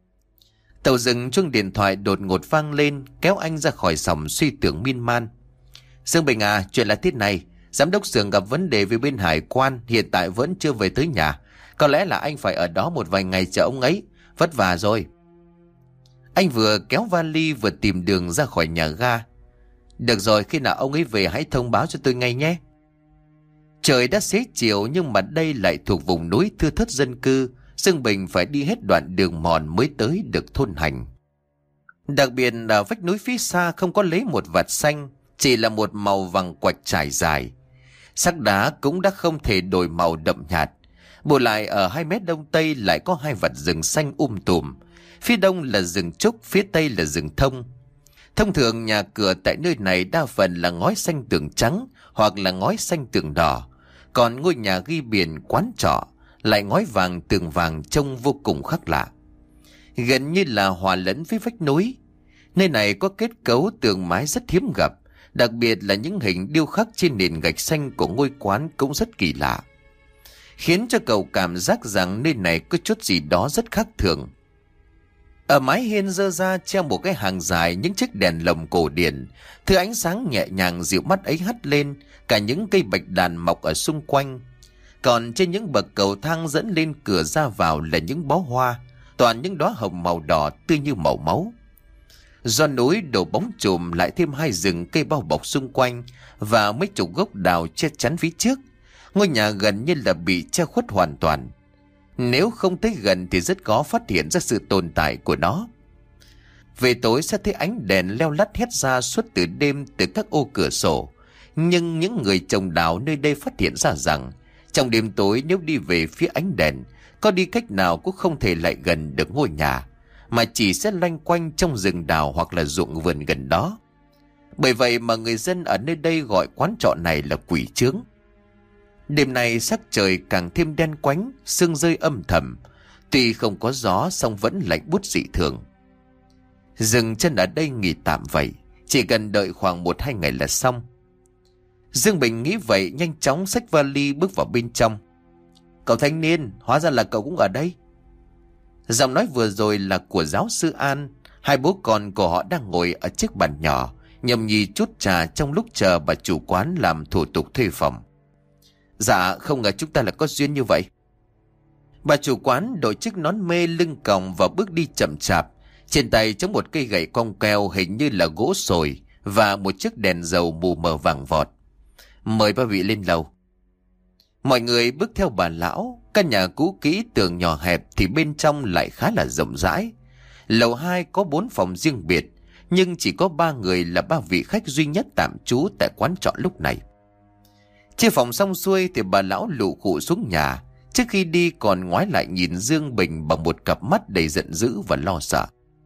Tàu dừng, chuông điện thoại đột ngột vang lên, kéo anh ra khỏi sòng suy tưởng miên man. Dương Bình à, chuyện là thế này. Giám đốc xưởng gặp vấn đề với bên hải quan, hiện tại vẫn chưa về tới nhà. Có lẽ là anh phải ở đó một vài ngày chờ ông ấy. Vất vả rồi. Anh vừa kéo vali vừa tìm đường ra khỏi nhà ga. Được rồi, khi nào ông ấy về hãy thông báo cho tôi ngay nhé. Trời đã xế chiều, nhưng mà đây lại thuộc vùng núi thưa thớt dân cư. Dương Bình phải đi hết đoạn đường mòn mới tới được thôn Hành. Đặc biệt là vách núi phía xa không có lấy một vạt xanh, chỉ là một màu vàng quạch trải dài. Sắc đá cũng đã không thể đổi màu đậm nhạt. Bù lại ở 2 mét đông tây lại có 2 vạt rừng xanh tùm. Phía đông là rừng trúc, phía tây là rừng thông. Thông thường nhà cửa tại nơi này đa phần là ngói xanh tường trắng hoặc là ngói xanh tường đỏ. Còn ngôi nhà ghi biển quán trọ lại ngói vàng tường vàng, trông vô cùng khác lạ. Gần như là hòa lẫn với vách núi. Nơi này có kết cấu tường mái rất hiếm gặp. Đặc biệt là những hình điêu khắc trên nền gạch xanh của ngôi quán cũng rất kỳ lạ, khiến cho cậu cảm giác rằng nơi này có chút gì đó rất khác thường. Ở mái hiên dơ ra treo một cái hàng dài những chiếc đèn lồng cổ điển. Thứ ánh sáng nhẹ nhàng dịu mắt ấy hắt lên cả những cây bạch đàn mọc ở xung quanh. Còn trên những bậc cầu thang dẫn lên cửa ra vào là những bó hoa, toàn những đóa hồng màu đỏ tươi như màu máu. Do núi đổ bóng chùm lại thêm 2 rừng cây bao bọc xung quanh và mấy chục gốc đào che chắn phía trước. Ngôi nhà gần như là bị che khuất hoàn toàn. Nếu không tới gần thì rất khó phát hiện ra sự tồn tại của nó. Về tối sẽ thấy ánh đèn leo lắt hét ra suốt từ đêm từ các ô cửa sổ. Nhưng những người trồng đào nơi đây phát hiện ra rằng trong đêm tối nếu đi về phía ánh đèn, có đi cách nào cũng không thể lại gần được ngôi nhà, mà chỉ sẽ loanh quanh trong rừng đào hoặc là ruộng vườn gần đó. Bởi vậy mà người dân ở nơi đây gọi quán trọ này là quỷ chướng. Đêm nay sắc trời càng thêm đen quánh, sương rơi âm thầm. Tuy không có gió song vẫn lạnh buốt dị thường. Dừng chân ở đây nghỉ tạm vậy, chỉ cần đợi khoảng 1-2 ngày là xong. Dương Bình nghĩ vậy, nhanh chóng xách vali bước vào bên trong. Cậu thanh niên, hóa ra là cậu cũng ở đây. Giọng nói vừa rồi là của giáo sư An. 2 bố con của họ đang ngồi ở chiếc bàn nhỏ nhâm nhi chút trà trong lúc chờ bà chủ quán làm thủ tục thuê phòng. Dạ, không ngờ chúng ta là có duyên như vậy. Bà chủ quán đội chiếc nón mê lưng còng và bước đi chậm chạp, trên tay chống một cây gậy cong keo hình như là gỗ sồi và một chiếc đèn dầu mù mờ vàng vọt. Mời ba vị lên lầu. Mọi người bước theo bà lão. Căn nhà cũ kỹ tường nhỏ hẹp thì bên trong lại khá là rộng rãi. Lầu 2 có 4 phòng riêng biệt, nhưng chỉ có 3 người là 3 vị khách duy nhất tạm trú tại quán trọ lúc này. Chia phòng xong xuôi thì bà lão lụ khụ xuống nhà. Trước khi đi còn ngoái lại nhìn Dương Bình bằng một cặp mắt đầy giận dữ và lo sợ.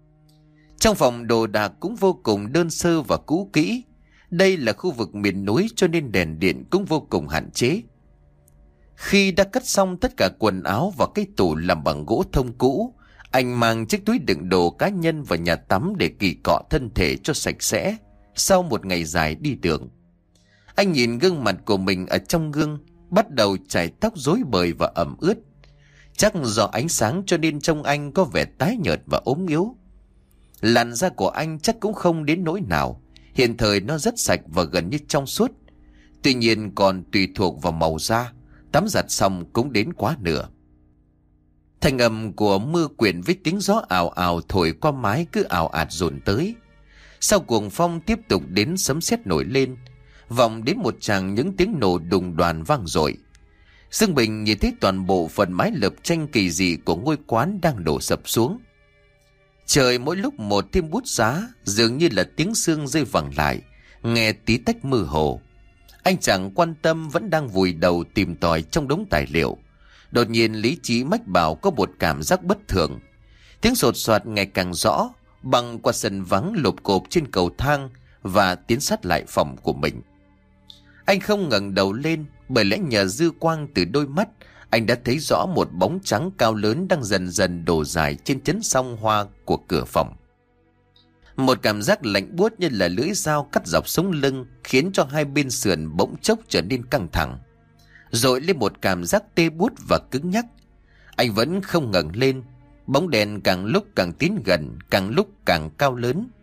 Trong phòng đồ đạc cũng vô cùng đơn sơ và cũ kỹ. Đây là khu vực miền núi cho nên đèn điện cũng vô cùng hạn chế. Khi đã cất xong tất cả quần áo vào cái tủ làm bằng gỗ thông cũ, anh mang chiếc túi đựng đồ cá nhân vào nhà tắm để kỳ cọ thân thể cho sạch sẽ. Sau một ngày dài đi đường, anh nhìn gương mặt của mình ở trong gương, bắt đầu chải tóc rối bời và ẩm ướt. Chắc do ánh sáng cho nên trông anh có vẻ tái nhợt và ốm yếu. Làn da của anh chắc cũng không đến nỗi nào, hiện thời nó rất sạch và gần như trong suốt. Tuy nhiên còn tùy thuộc vào màu da, tắm giặt xong cũng đến quá nửa. Thanh âm của mưa quyện với tiếng gió ào ào thổi qua mái cứ ào ạt dồn tới. Sau cuồng phong tiếp tục đến sấm sét nổi lên, vọng đến một tràng những tiếng nổ đùng đoàn vang dội. Dương Bình nhìn thấy toàn bộ phần mái lợp tranh kỳ dị của ngôi quán đang đổ sập xuống. Trời mỗi lúc một thêm bút giá, dường như là tiếng sương rơi vẳng lại, nghe tí tách mơ hồ. Anh chẳng quan tâm, vẫn đang vùi đầu tìm tòi trong đống tài liệu. Đột nhiên lý trí mách bảo có một cảm giác bất thường. Tiếng sột soạt ngày càng rõ, băng qua sân vắng lộp cộp trên cầu thang và tiến sát lại phòng của mình. Anh không ngẩng đầu lên, bởi lẽ nhờ dư quang từ đôi mắt, anh đã thấy rõ một bóng trắng cao lớn đang dần dần đổ dài trên chấn song hoa của cửa phòng. Một cảm giác lạnh buốt như là lưỡi dao cắt dọc sống lưng khiến cho hai bên sườn bỗng chốc trở nên căng thẳng, rồi lên một cảm giác tê buốt và cứng nhắc. Anh vẫn không ngẩng lên. Bóng đèn càng lúc càng tiến gần, càng lúc càng cao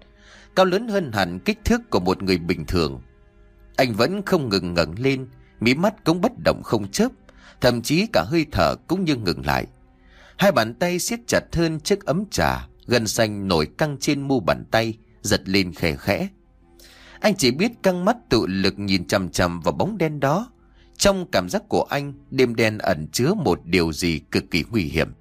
lớn hơn hẳn kích thước của một người bình thường. Anh vẫn không ngừng ngẩng lên, mí mắt cũng bất động không chớp, thậm chí cả hơi thở cũng như ngừng lại. Hai bàn tay siết chặt hơn chiếc ấm trà, gân xanh nổi căng trên mu bàn tay, giật lên khẽ khẽ. Anh chỉ biết căng mắt tự lực nhìn chằm chằm vào bóng đen đó. Trong cảm giác của anh, đêm đen ẩn chứa một điều gì cực kỳ nguy hiểm.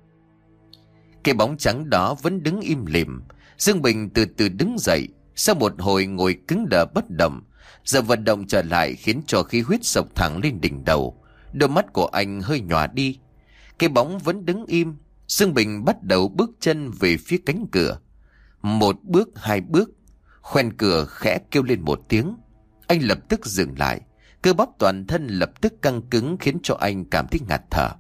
Cái bóng trắng đó vẫn đứng im lìm. Dương Bình từ từ đứng dậy, sau một hồi ngồi cứng đờ bất động, giờ vận động trở lại khiến cho khí huyết sộc thẳng lên đỉnh đầu. Đôi mắt của anh hơi nhòa đi. Cái bóng vẫn đứng im. Dương Bình bắt đầu bước chân về phía cánh cửa. Một bước, hai bước, khoen cửa khẽ kêu lên một tiếng. Anh lập tức dừng lại. Cơ bắp toàn thân lập tức căng cứng khiến cho anh cảm thấy ngạt thở.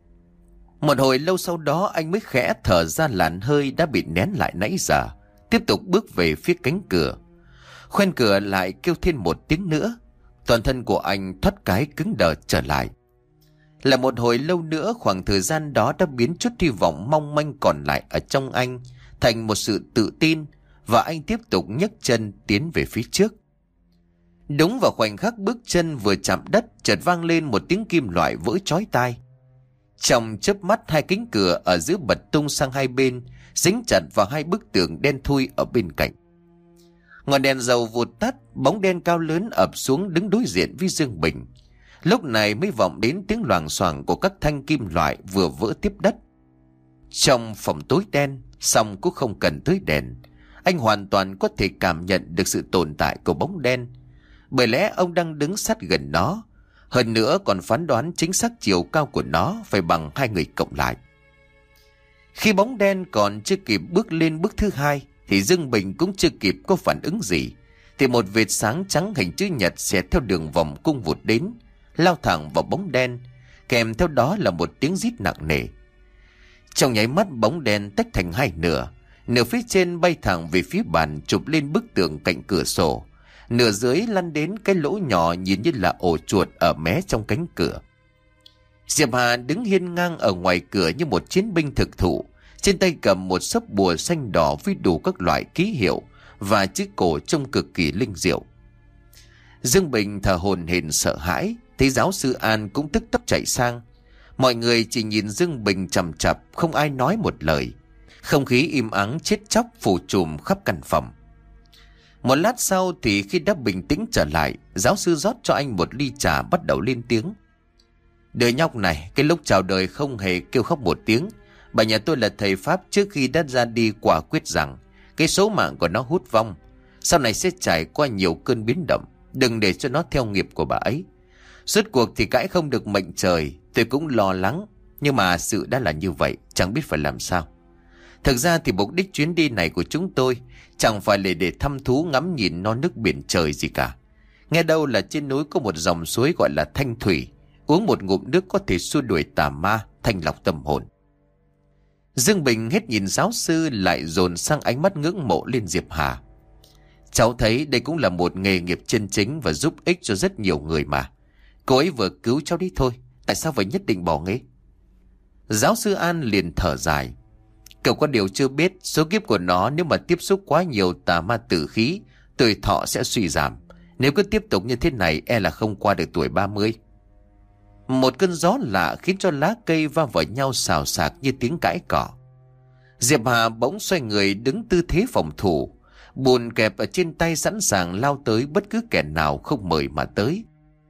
Một hồi lâu sau đó anh mới khẽ thở ra làn hơi đã bị nén lại nãy giờ, tiếp tục bước về phía cánh cửa. Khoen cửa lại kêu thêm một tiếng nữa. Toàn thân của anh thoát cái cứng đờ trở lại. Là một hồi lâu nữa, khoảng thời gian đó đã biến chút hy vọng mong manh còn lại ở trong anh thành một sự tự tin, và anh tiếp tục nhấc chân tiến về phía trước. Đúng vào khoảnh khắc bước chân vừa chạm đất, chợt vang lên một tiếng kim loại vỡ chói tai. Trong chớp mắt, hai cánh cửa ở giữa bật tung sang hai bên, dính chặt vào hai bức tường đen thui ở bên cạnh. Ngọn đèn dầu vụt tắt, bóng đen cao lớn ập xuống đứng đối diện với Dương Bình. Lúc này mới vọng đến tiếng loảng xoảng của các thanh kim loại vừa vỡ tiếp đất. Trong phòng tối đen, song cũng không cần tới đèn, anh hoàn toàn có thể cảm nhận được sự tồn tại của bóng đen, bởi lẽ ông đang đứng sát gần nó. Hơn nữa còn phán đoán chính xác chiều cao của nó phải bằng hai người cộng lại. Khi bóng đen còn chưa kịp bước lên bước thứ hai, thì Dương Bình cũng chưa kịp có phản ứng gì, thì một vệt sáng trắng hình chữ nhật xẹt theo đường vòng cung vụt đến, lao thẳng vào bóng đen, kèm theo đó là một tiếng rít nặng nề. Trong nháy mắt, bóng đen tách thành hai nửa. Nửa phía trên bay thẳng về phía bàn chụp lên bức tường cạnh cửa sổ, nửa dưới lăn đến cái lỗ nhỏ nhìn như là ổ chuột ở mé trong cánh cửa. Diệp Hà đứng hiên ngang ở ngoài cửa như một chiến binh thực thụ, trên tay cầm một xấp bùa xanh đỏ với đủ các loại ký hiệu và chữ cổ trông cực kỳ linh diệu. Dương Bình thở hổn hển sợ hãi, thấy giáo sư An cũng tức tốc chạy sang. Mọi người chỉ nhìn Dương Bình chằm chằm, không ai nói một lời. Không khí im ắng chết chóc phủ trùm khắp căn phòng. Một lát sau thì khi đã bình tĩnh trở lại, giáo sư rót cho anh một ly trà, bắt đầu lên tiếng. Đời nhóc này, cái lúc chào đời không hề kêu khóc một tiếng. Bà nhà tôi là thầy Pháp, trước khi đã ra đi quả quyết rằng cái số mạng của nó hút vong, sau này sẽ trải qua nhiều cơn biến động. Đừng để cho nó theo nghiệp của bà ấy. Suốt cuộc thì cãi không được mệnh trời. Tôi cũng lo lắng, nhưng mà sự đã là như vậy, chẳng biết phải làm sao. Thực ra thì mục đích chuyến đi này của chúng tôi chẳng phải là để thăm thú ngắm nhìn non nước biển trời gì cả. Nghe đâu là trên núi có một dòng suối gọi là Thanh Thủy, Uống một ngụm nước có thể xua đuổi tà ma, thanh lọc tâm hồn. Dương Bình hết nhìn giáo sư lại dồn sang ánh mắt ngưỡng mộ lên Diệp Hà. Cháu thấy đây cũng là một nghề nghiệp chân chính và giúp ích cho rất nhiều người mà. Cô ấy vừa cứu cháu đi thôi, tại sao phải nhất định bỏ nghề? Giáo sư An liền thở dài. Cậu có điều chưa biết, số kiếp của nó nếu mà tiếp xúc quá nhiều tà ma tử khí, tuổi thọ sẽ suy giảm. Nếu cứ tiếp tục như thế này e là không qua được tuổi 30. Một cơn gió lạ khiến cho lá cây va vào nhau xào xạc như tiếng cãi cỏ. Diệp Hà bỗng xoay người đứng tư thế phòng thủ, bùn kẹp ở trên tay sẵn sàng lao tới bất cứ kẻ nào không mời mà tới.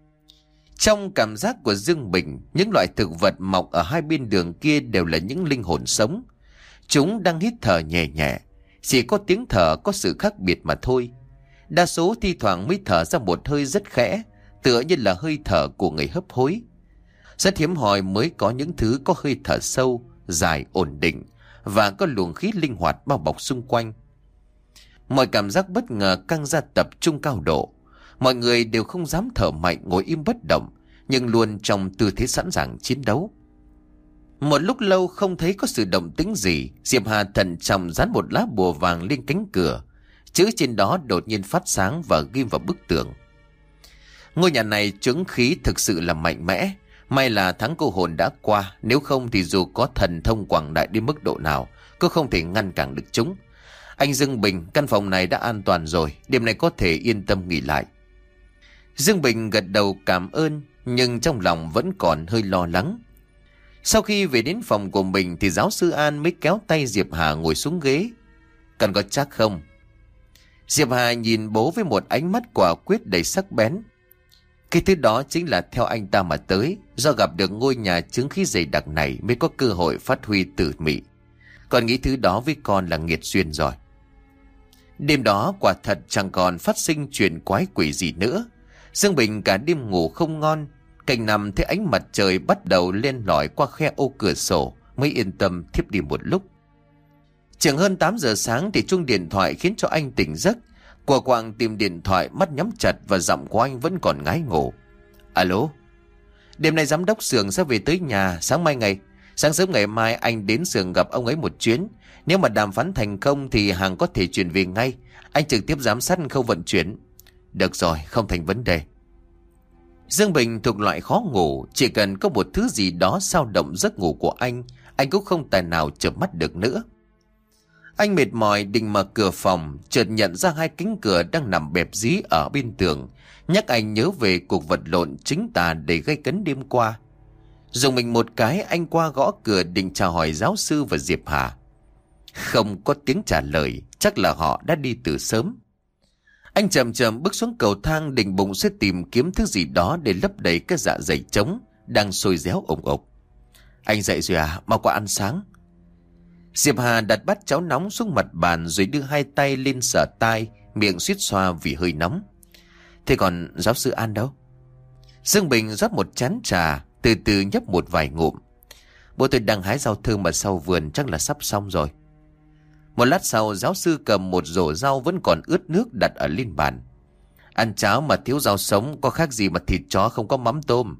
Trong cảm giác của Dương Bình, những loại thực vật mọc ở hai bên đường kia đều là những linh hồn sống. Chúng đang hít thở nhẹ nhẹ, chỉ có tiếng thở có sự khác biệt mà thôi. Đa số thi thoảng mới thở ra một hơi rất khẽ, tựa như là hơi thở của người hấp hối. Rất hiếm hoi mới có những thứ có hơi thở sâu, dài, ổn định và có luồng khí linh hoạt bao bọc xung quanh. Mọi cảm giác bất ngờ căng ra tập trung cao độ. Mọi người đều không dám thở mạnh, ngồi im bất động, nhưng luôn trong tư thế sẵn sàng chiến đấu. Một lúc lâu không thấy có sự động tĩnh gì, Diệp Hà thận trọng dán một lá bùa vàng lên cánh cửa. Chữ trên đó đột nhiên phát sáng và ghim vào bức tường. Ngôi nhà này trướng khí thực sự là mạnh mẽ. May là tháng cô hồn đã qua, nếu không thì dù có thần thông quảng đại đến mức độ nào, cũng không thể ngăn cản được chúng. Anh Dương Bình, căn phòng này đã an toàn rồi, đêm nay có thể yên tâm nghỉ lại. Dương Bình gật đầu cảm ơn, nhưng trong lòng vẫn còn hơi lo lắng. Sau khi về đến phòng của mình thì giáo sư An mới kéo tay Diệp Hà ngồi xuống ghế. Còn có chắc không? Diệp Hà nhìn bố với một ánh mắt quả quyết đầy sắc bén. Cái thứ đó chính là theo anh ta mà tới, do gặp được ngôi nhà chứng khí dày đặc này mới có cơ hội phát huy tử mị. Còn nghĩ thứ đó với con là nghiệt duyên rồi. Đêm đó quả thật chẳng còn phát sinh chuyện quái quỷ gì nữa. Dương Bình cả đêm ngủ không ngon, cạnh nằm thấy ánh mặt trời bắt đầu len lỏi qua khe ô cửa sổ mới yên tâm thiếp đi một lúc. Chừng hơn 8 giờ sáng thì chuông điện thoại khiến cho anh tỉnh giấc. Của quạng tìm điện thoại, mắt nhắm chặt và giọng của anh vẫn còn ngái ngủ. Alo, đêm nay giám đốc xưởng sẽ về tới nhà. Sáng sớm ngày mai anh đến xưởng gặp ông ấy một chuyến. Nếu mà đàm phán thành công thì hàng có thể chuyển về ngay. Anh trực tiếp giám sát khâu vận chuyển. Được rồi, không thành vấn đề. Dương Bình thuộc loại khó ngủ, chỉ cần có một thứ gì đó xao động giấc ngủ của anh cũng không tài nào chợp mắt được nữa. Anh mệt mỏi định mở cửa phòng, chợt nhận ra hai cánh cửa đang nằm bẹp dí ở bên tường, nhắc anh nhớ về cuộc vật lộn chính tà để gây cấn đêm qua. Dùng mình một cái, anh qua gõ cửa định chào hỏi giáo sư và Diệp Hà. Không có tiếng trả lời, chắc là họ đã đi từ sớm. Anh chậm chậm bước xuống cầu thang, định bụng sẽ tìm kiếm thứ gì đó để lấp đầy cái dạ dày trống đang sôi réo ủng ục. Anh dậy rồi à? Mau qua ăn sáng. Diệp Hà đặt bát cháo nóng xuống mặt bàn rồi đưa hai tay lên sờ tai, miệng suýt xoa vì hơi nóng. Thế còn giáo sư An đâu? Dương Bình rót một chén trà, từ từ nhấp một vài ngụm. Bố tôi đang hái rau thơm ở sau vườn, chắc là sắp xong rồi. Một lát sau, giáo sư cầm một rổ rau vẫn còn ướt nước đặt ở lên bàn. Ăn cháo mà thiếu rau sống có khác gì mà thịt chó không có mắm tôm.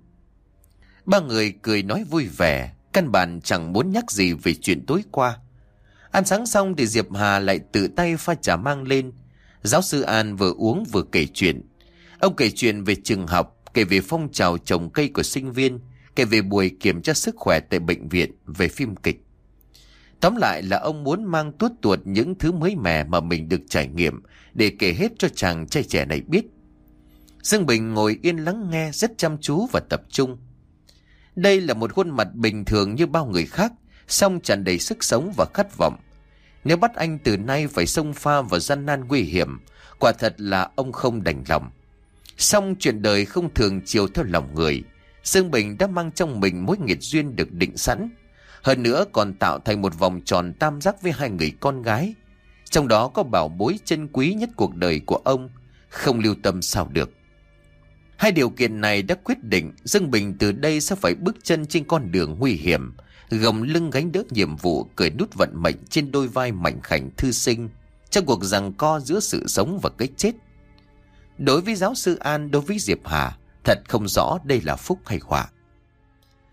Ba người cười nói vui vẻ, căn bản chẳng muốn nhắc gì về chuyện tối qua. Ăn sáng xong thì Diệp Hà lại tự tay pha trà mang lên. Giáo sư An vừa uống vừa kể chuyện. Ông kể chuyện về trường học, kể về phong trào trồng cây của sinh viên, kể về buổi kiểm tra sức khỏe tại bệnh viện, về phim kịch. Tóm lại là ông muốn mang tuốt tuột những thứ mới mẻ mà mình được trải nghiệm để kể hết cho chàng trai trẻ này biết. Dương Bình ngồi yên lắng nghe rất chăm chú và tập trung. Đây là một khuôn mặt bình thường như bao người khác, song tràn đầy sức sống và khát vọng. Nếu bắt anh từ nay phải xông pha vào gian nan nguy hiểm, quả thật là ông không đành lòng. Song chuyện đời không thường chiều theo lòng người. Dương Bình đã mang trong mình mối nghiệt duyên được định sẵn. Hơn nữa còn tạo thành một vòng tròn tam giác với hai người con gái. Trong đó có bảo bối chân quý nhất cuộc đời của ông, không lưu tâm sao được. Hai điều kiện này đã quyết định Dương Bình từ đây sẽ phải bước chân trên con đường nguy hiểm, gồng lưng gánh đỡ nhiệm vụ cởi nút vận mệnh trên đôi vai mảnh khảnh thư sinh trong cuộc giằng co giữa sự sống và cái chết. Đối với giáo sư An, đối với Diệp Hà, thật không rõ đây là phúc hay họa.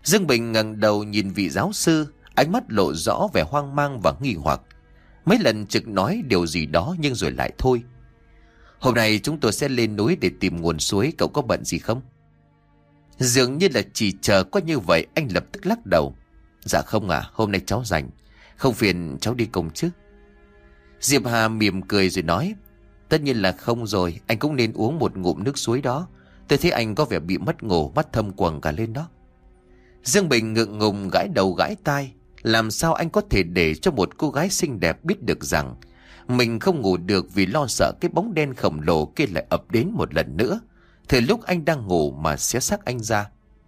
Dương Bình ngẩng đầu nhìn vị giáo sư, ánh mắt lộ rõ vẻ hoang mang và nghi hoặc. Mấy lần trực nói điều gì đó nhưng rồi lại thôi. Hôm nay chúng tôi sẽ lên núi để tìm nguồn suối, cậu có bận gì không? Dường như là chỉ chờ có như vậy, anh lập tức lắc đầu. Dạ không ạ, hôm nay cháu rảnh. Không phiền cháu đi cùng chứ? Diệp Hà mỉm cười rồi nói. Tất nhiên là không rồi, anh cũng nên uống một ngụm nước suối đó. Tôi thấy anh có vẻ bị mất ngủ, mắt thâm quầng cả lên đó. Dương Bình ngượng ngùng gãi đầu gãi tai. Làm sao anh có thể để cho một cô gái xinh đẹp biết được rằng mình không ngủ được vì lo sợ cái bóng đen khổng lồ kia lại ập đến một lần nữa, thời lúc anh đang ngủ mà xé xác anh ra.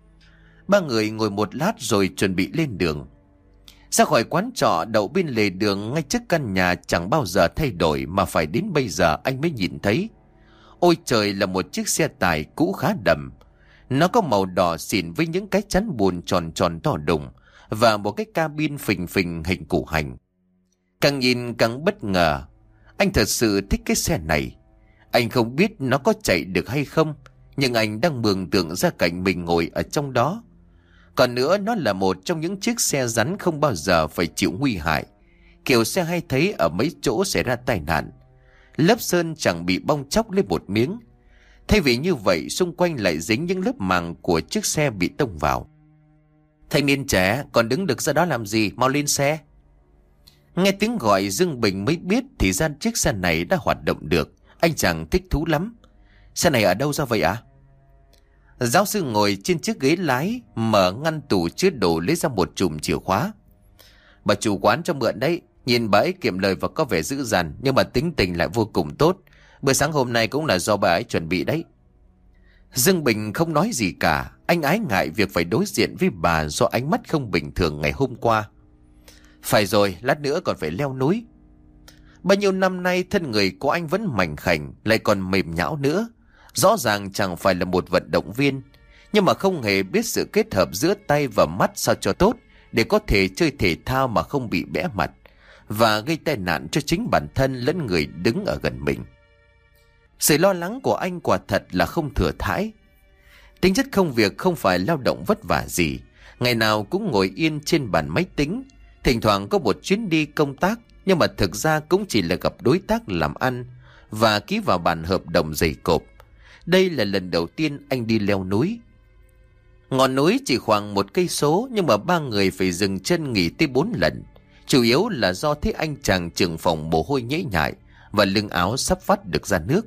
Ba người ngồi một lát rồi chuẩn bị lên đường. Ra khỏi quán trọ đậu bên lề đường ngay trước căn nhà chẳng bao giờ thay đổi mà phải đến bây giờ anh mới nhìn thấy. Ôi trời, là một chiếc xe tải cũ khá đầm. Nó có màu đỏ xỉn với những cái chắn bùn tròn tròn to đùng và một cái cabin phình phình hình củ hành. Càng nhìn càng bất ngờ. Anh thật sự thích cái xe này. Anh không biết nó có chạy được hay không, nhưng anh đang mường tượng ra cảnh mình ngồi ở trong đó. Còn nữa, nó là một trong những chiếc xe rắn không bao giờ phải chịu nguy hại. Kiểu xe hay thấy ở mấy chỗ xảy ra tai nạn. Lớp sơn chẳng bị bong chóc lên một miếng. Thay vì như vậy, xung quanh lại dính những lớp màng của chiếc xe bị tông vào. Thanh niên trẻ, còn đứng được ra đó làm gì, mau lên xe. Nghe tiếng gọi, Dương Bình mới biết thì ra chiếc xe này đã hoạt động được. Anh chàng thích thú lắm. Xe này ở đâu ra vậy ạ? Giáo sư ngồi trên chiếc ghế lái, mở ngăn tủ chứa đồ lấy ra một chùm chìa khóa. Bà chủ quán cho mượn đấy. Nhìn bà ấy kiệm lời và có vẻ dữ dằn, nhưng mà tính tình lại vô cùng tốt. Bữa sáng hôm nay cũng là do bà ấy chuẩn bị đấy. Dương Bình không nói gì cả. Anh ái ngại việc phải đối diện với bà do ánh mắt không bình thường ngày hôm qua. Phải rồi, lát nữa còn phải leo núi. Bao nhiêu năm nay thân người của anh vẫn mảnh khảnh, lại còn mềm nhão nữa. Rõ ràng chẳng phải là một vận động viên, nhưng mà không hề biết sự kết hợp giữa tay và mắt sao cho tốt để có thể chơi thể thao mà không bị bẽ mặt và gây tai nạn cho chính bản thân lẫn người đứng ở gần mình. Sự lo lắng của anh quả thật là không thừa thãi. Tính chất công việc không phải lao động vất vả gì, ngày nào cũng ngồi yên trên bàn máy tính, thỉnh thoảng có một chuyến đi công tác, nhưng mà thực ra cũng chỉ là gặp đối tác làm ăn và ký vào bản hợp đồng dày cộp. Đây là lần đầu tiên anh đi leo núi. Ngọn núi chỉ khoảng 1 cây số, nhưng mà ba người phải dừng chân nghỉ tới 4 lần. Chủ yếu là do thấy anh chàng trưởng phòng mồ hôi nhễ nhại và lưng áo sắp vắt được ra nước.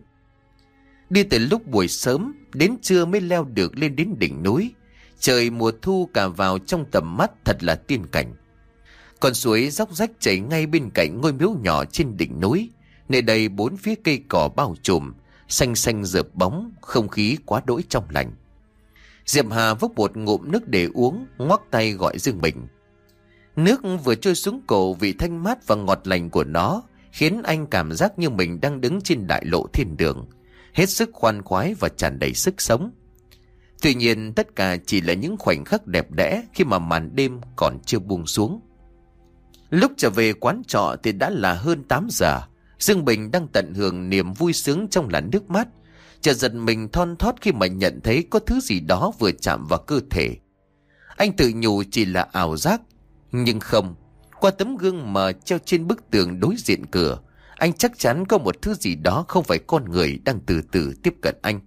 Đi từ lúc buổi sớm đến trưa mới leo được lên đến đỉnh núi. Trời mùa thu cả vào trong tầm mắt, thật là tiên cảnh. Con suối róc rách chảy ngay bên cạnh ngôi miếu nhỏ trên đỉnh núi. Nơi đây 4 phía cây cỏ bao trùm, xanh xanh rợp bóng, không khí quá đỗi trong lành. Diệp Hà vốc một ngụm nước để uống, ngoắc tay gọi Dương Bình. Nước vừa trôi xuống cổ, vị thanh mát và ngọt lành của nó khiến anh cảm giác như mình đang đứng trên đại lộ thiên đường, hết sức khoan khoái và tràn đầy sức sống. Tuy nhiên tất cả chỉ là những khoảnh khắc đẹp đẽ khi mà màn đêm còn chưa buông xuống. Lúc trở về quán trọ thì đã là hơn 8 giờ. Dương Bình đang tận hưởng niềm vui sướng trong làn nước mát, chợt giật mình thon thót khi mà nhận thấy có thứ gì đó vừa chạm vào cơ thể. Anh tự nhủ chỉ là ảo giác, nhưng không. Qua tấm gương mờ treo trên bức tường đối diện cửa, anh chắc chắn có một thứ gì đó không phải con người đang từ từ tiếp cận anh.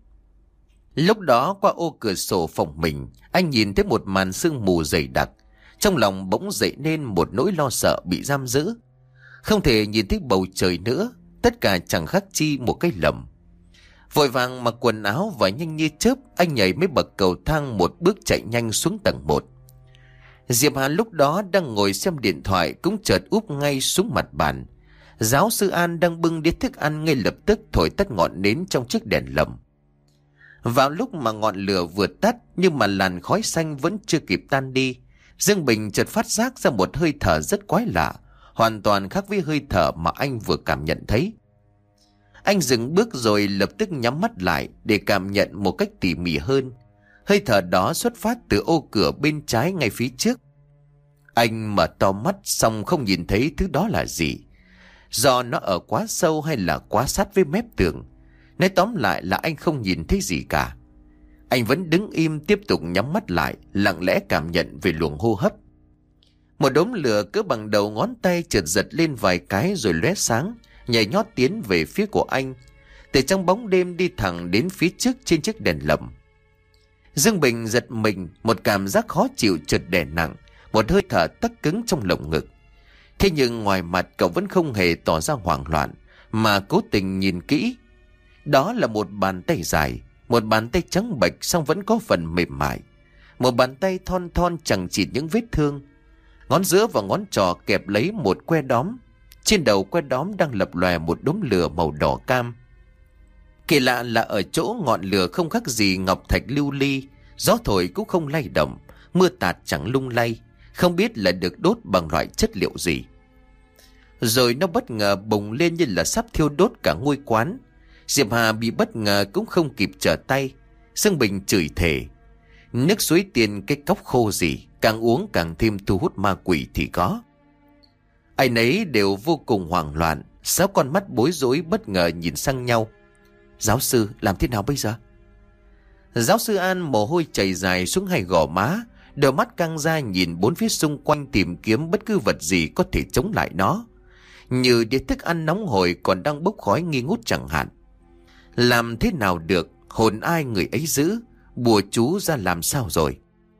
Lúc đó qua ô cửa sổ phòng mình, anh nhìn thấy một màn sương mù dày đặc. Trong lòng bỗng dậy nên một nỗi lo sợ bị giam giữ. Không thể nhìn thấy bầu trời nữa, tất cả chẳng khác chi một cái lầm. Vội vàng mặc quần áo và nhanh như chớp, anh nhảy mấy bậc cầu thang một bước chạy nhanh xuống tầng 1. Diệp Hà lúc đó đang ngồi xem điện thoại cũng chợt úp ngay xuống mặt bàn. Giáo sư An đang bưng đĩa thức ăn ngay lập tức thổi tắt ngọn nến trong chiếc đèn lồng. Vào lúc mà ngọn lửa vừa tắt nhưng mà làn khói xanh vẫn chưa kịp tan đi, Dương Bình chợt phát giác ra một hơi thở rất quái lạ, hoàn toàn khác với hơi thở mà anh vừa cảm nhận thấy. Anh dừng bước rồi lập tức nhắm mắt lại để cảm nhận một cách tỉ mỉ hơn. Hơi thở đó xuất phát từ ô cửa bên trái ngay phía trước. Anh mở to mắt xong không nhìn thấy thứ đó là gì. Do nó ở quá sâu hay là quá sát với mép tường. Nói tóm lại là anh không nhìn thấy gì cả. Anh vẫn đứng im tiếp tục nhắm mắt lại, lặng lẽ cảm nhận về luồng hô hấp. Một đốm lửa cứ bằng đầu ngón tay chợt giật lên vài cái rồi lóe sáng, nhảy nhót tiến về phía của anh, từ trong bóng đêm đi thẳng đến phía trước trên chiếc đèn lồng. Dương Bình giật mình, một cảm giác khó chịu chợt đè nặng, một hơi thở tắc cứng trong lồng ngực. Thế nhưng ngoài mặt cậu vẫn không hề tỏ ra hoảng loạn, mà cố tình nhìn kỹ. Đó là một bàn tay dài, một bàn tay trắng bệch song vẫn có phần mềm mại. Một bàn tay thon thon chằng chịt những vết thương. Ngón giữa và ngón trỏ kẹp lấy một que đóm. Trên đầu que đóm đang lập lòe một đốm lửa màu đỏ cam. Kỳ lạ là ở chỗ ngọn lửa không khác gì ngọc thạch lưu ly, gió thổi cũng không lay động, mưa tạt chẳng lung lay, không biết là được đốt bằng loại chất liệu gì. Rồi nó bất ngờ bùng lên như là sắp thiêu đốt cả ngôi quán. Diệp Hà bị bất ngờ cũng không kịp trở tay. Dương Bình chửi thề: nước suối tiền cái cốc khô gì, càng uống càng thêm thu hút ma quỷ thì có. Ai nấy đều vô cùng hoảng loạn, 6 con mắt bối rối bất ngờ nhìn sang nhau. Giáo sư, làm thế nào bây giờ? Giáo sư An mồ hôi chảy dài xuống hai gò má, đôi mắt căng ra nhìn bốn phía xung quanh tìm kiếm bất cứ vật gì có thể chống lại nó. Như đĩa thức ăn nóng hổi còn đang bốc khói nghi ngút chẳng hạn. Làm thế nào được, hồn ai người ấy giữ, bùa chú ra làm sao rồi?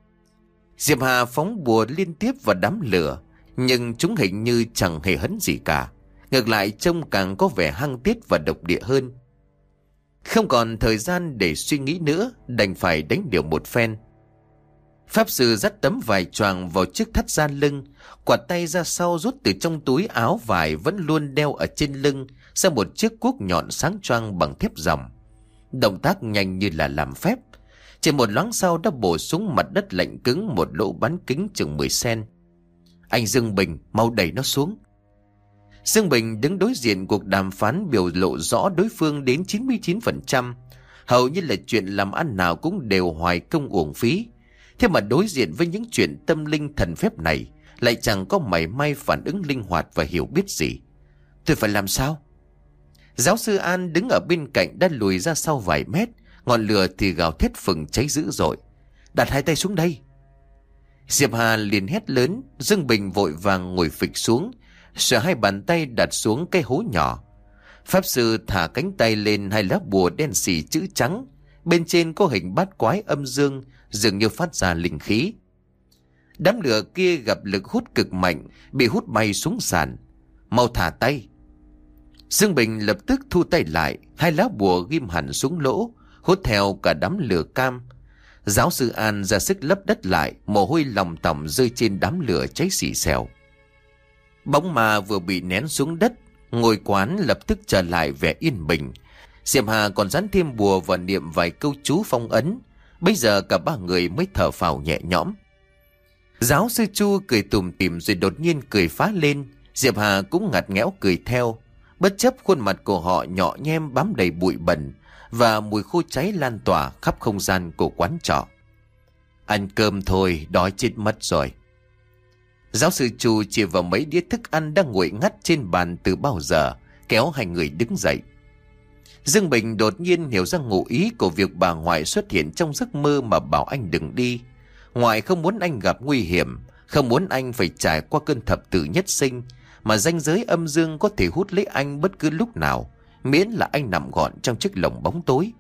Diệp Hà phóng bùa liên tiếp vào đám lửa, nhưng chúng hình như chẳng hề hấn gì cả. Ngược lại trông càng có vẻ hăng tiết và độc địa hơn. Không còn thời gian để suy nghĩ nữa, đành phải đánh điều một phen. Pháp sư dắt tấm vải choàng vào chiếc thắt ra lưng, quạt tay ra sau rút từ trong túi áo vải vẫn luôn đeo ở trên lưng ra một chiếc cuốc nhọn sáng choang bằng thép ròng. Động tác nhanh như là làm phép. Chỉ một loáng sau đã bổ xuống mặt đất lạnh cứng một lỗ bán kính chừng 10 cm. Anh Dương Bình, mau đẩy nó xuống. Dương Bình đứng đối diện cuộc đàm phán biểu lộ rõ đối phương đến 99%. Hầu như là chuyện làm ăn nào cũng đều hoài công uổng phí. Thế mà đối diện với những chuyện tâm linh thần phép này lại chẳng có mảy may phản ứng linh hoạt và hiểu biết gì. Tôi phải làm sao? Giáo sư An đứng ở bên cạnh đã lùi ra sau vài mét, ngọn lửa thì gào thét phừng cháy dữ dội. Đặt hai tay xuống đây. Diệp Hà liền hét lớn. Dương Bình vội vàng ngồi phịch xuống, xòe hai bàn tay đặt xuống cái hố nhỏ. Pháp sư thả cánh tay lên hai lá bùa đen xì chữ trắng, bên trên có hình bát quái âm dương, dường như phát ra linh khí. Đám lửa kia gặp lực hút cực mạnh, bị hút bay xuống sàn. Mau thả tay. Dương Bình lập tức thu tay lại, hai lá bùa ghim hẳn xuống lỗ, hút theo cả đám lửa cam. Giáo sư An ra sức lấp đất lại, mồ hôi lòng tòng rơi trên đám lửa cháy xì xèo. Bóng ma vừa bị nén xuống đất, ngôi quán lập tức trở lại vẻ yên bình. Diệp Hà còn dán thêm bùa và niệm vài câu chú phong ấn. Bây giờ cả ba người mới thở phào nhẹ nhõm. Giáo sư Chu cười tủm tỉm rồi đột nhiên cười phá lên. Diệp Hà cũng ngặt nghẽo cười theo. Bất chấp khuôn mặt của họ nhỏ nhem bám đầy bụi bẩn và mùi khô cháy lan tỏa khắp không gian của quán trọ. Ăn cơm thôi, đói chết mất rồi. Giáo sư Chu chỉ vào mấy đĩa thức ăn đang nguội ngắt trên bàn từ bao giờ, kéo hai người đứng dậy. Dương Bình đột nhiên hiểu ra ngụ ý của việc bà ngoại xuất hiện trong giấc mơ mà bảo anh đừng đi. Ngoại không muốn anh gặp nguy hiểm, không muốn anh phải trải qua cơn thập tử nhất sinh, mà ranh giới âm dương có thể hút lấy anh bất cứ lúc nào, miễn là anh nằm gọn trong chiếc lồng bóng tối.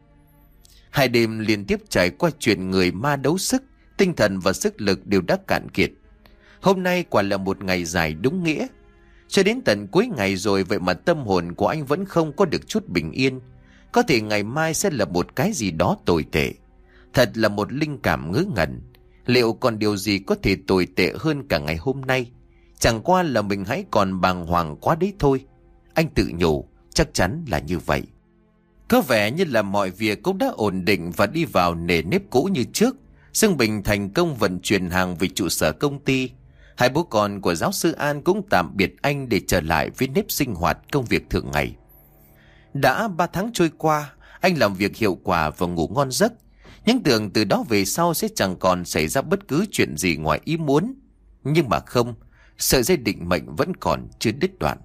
2 đêm liên tiếp trải qua chuyện người ma đấu sức, tinh thần và sức lực đều đã cạn kiệt. Hôm nay quả là một ngày dài đúng nghĩa. Cho đến tận cuối ngày rồi vậy mà tâm hồn của anh vẫn không có được chút bình yên. Có thể ngày mai sẽ là một cái gì đó tồi tệ. Thật là một linh cảm ngớ ngẩn. Liệu còn điều gì có thể tồi tệ hơn cả ngày hôm nay? Chẳng qua là mình hãy còn bàng hoàng quá đấy thôi. Anh tự nhủ, chắc chắn là như vậy. Có vẻ như là mọi việc cũng đã ổn định và đi vào nề nếp cũ như trước. Dương Bình thành công vận chuyển hàng về trụ sở công ty. Hai bố con của giáo sư An cũng tạm biệt anh để trở lại với nếp sinh hoạt công việc thường ngày. Đã 3 tháng trôi qua, anh làm việc hiệu quả và ngủ ngon giấc. Nhưng tưởng từ đó về sau sẽ chẳng còn xảy ra bất cứ chuyện gì ngoài ý muốn. Nhưng mà không, sợi dây định mệnh vẫn còn chưa đứt đoạn.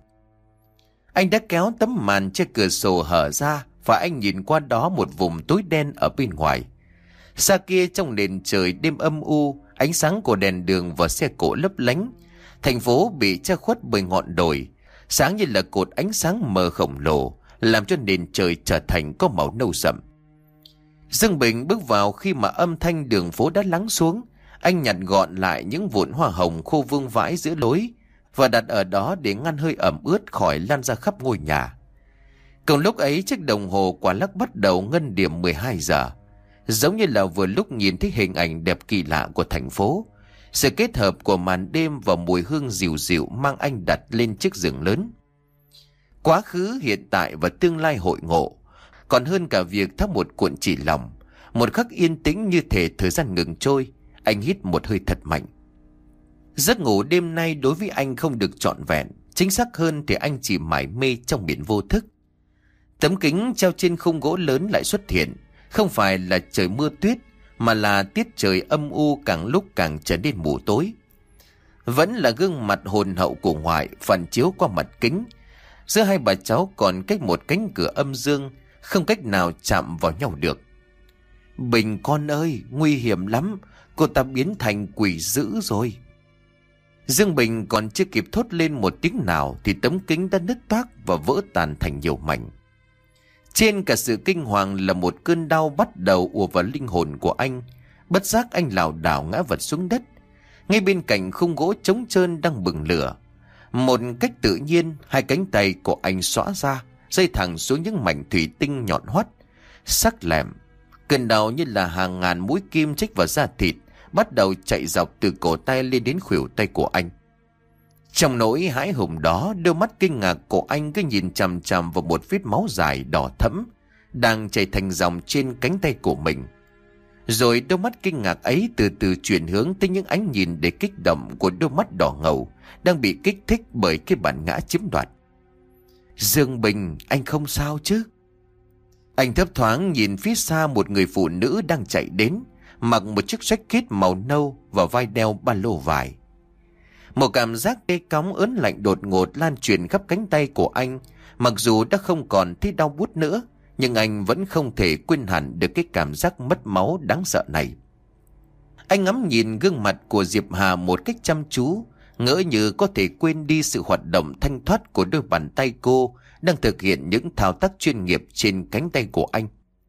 Anh đã kéo tấm màn che cửa sổ hở ra và anh nhìn qua đó một vùng tối đen ở bên ngoài. Xa kia trong nền trời đêm âm u, ánh sáng của đèn đường và xe cộ lấp lánh. Thành phố bị che khuất bởi ngọn đồi, sáng như là cột ánh sáng mờ khổng lồ, làm cho nền trời trở thành có màu nâu sậm. Dương Bình bước vào khi mà âm thanh đường phố đã lắng xuống. Anh nhặt gọn lại những vụn hoa hồng khô vương vãi giữa lối và đặt ở đó để ngăn hơi ẩm ướt khỏi lan ra khắp ngôi nhà. Cùng lúc ấy, chiếc đồng hồ quả lắc bắt đầu ngân điểm 12 giờ, giống như là vừa lúc nhìn thấy hình ảnh đẹp kỳ lạ của thành phố. Sự kết hợp của màn đêm và mùi hương dịu dịu mang anh đặt lên chiếc giường lớn. Quá khứ, hiện tại và tương lai hội ngộ, còn hơn cả việc thắp một cuộn chỉ lòng. Một khắc yên tĩnh như thể thời gian ngừng trôi. Anh hít một hơi thật mạnh. Giấc ngủ đêm nay đối với anh không được trọn vẹn. Chính xác hơn thì anh chỉ mải mê trong biển vô thức. Tấm kính treo trên khung gỗ lớn lại xuất hiện. Không phải là trời mưa tuyết, mà là tiết trời âm u càng lúc càng trở nên mù tối. Vẫn là gương mặt hồn hậu của ngoại phản chiếu qua mặt kính. Giữa hai bà cháu còn cách một cánh cửa âm dương, không cách nào chạm vào nhau được. Bình con ơi, nguy hiểm lắm, cô ta biến thành quỷ dữ rồi. Dương Bình còn chưa kịp thốt lên một tiếng nào thì tấm kính đã nứt toác và vỡ tàn thành nhiều mảnh. Trên cả sự kinh hoàng là một cơn đau bắt đầu ùa vào linh hồn của anh. Bất giác anh lảo đảo ngã vật xuống đất. Ngay bên cạnh khung gỗ trống trơn đang bừng lửa. Một cách tự nhiên, hai cánh tay của anh xõa ra, rơi thẳng xuống những mảnh thủy tinh nhọn hoắt, sắc lẹm. Cơn đau như là hàng ngàn mũi kim chích vào da thịt, bắt đầu chạy dọc từ cổ tay lên đến khuỷu tay của anh. Trong nỗi hãi hùng đó, đôi mắt kinh ngạc của anh cứ nhìn chằm chằm vào một vết máu dài đỏ thẫm đang chảy thành dòng trên cánh tay của mình. Rồi đôi mắt kinh ngạc ấy từ từ chuyển hướng tới những ánh nhìn để kích động của đôi mắt đỏ ngầu đang bị kích thích bởi cái bản ngã chiếm đoạt. Dương Bình, anh không sao chứ? Anh thấp thoáng nhìn phía xa một người phụ nữ đang chạy đến, mặc một chiếc jacket màu nâu và vai đeo ba lô vải. Một cảm giác tê cóng ớn lạnh đột ngột lan truyền khắp cánh tay của anh. Mặc dù đã không còn thấy đau buốt nữa, nhưng anh vẫn không thể quên hẳn được cái cảm giác mất máu đáng sợ này. Anh ngắm nhìn gương mặt của Diệp Hà một cách chăm chú, ngỡ như có thể quên đi sự hoạt động thanh thoát của đôi bàn tay cô đang thực hiện những thao tác chuyên nghiệp trên cánh tay của anh.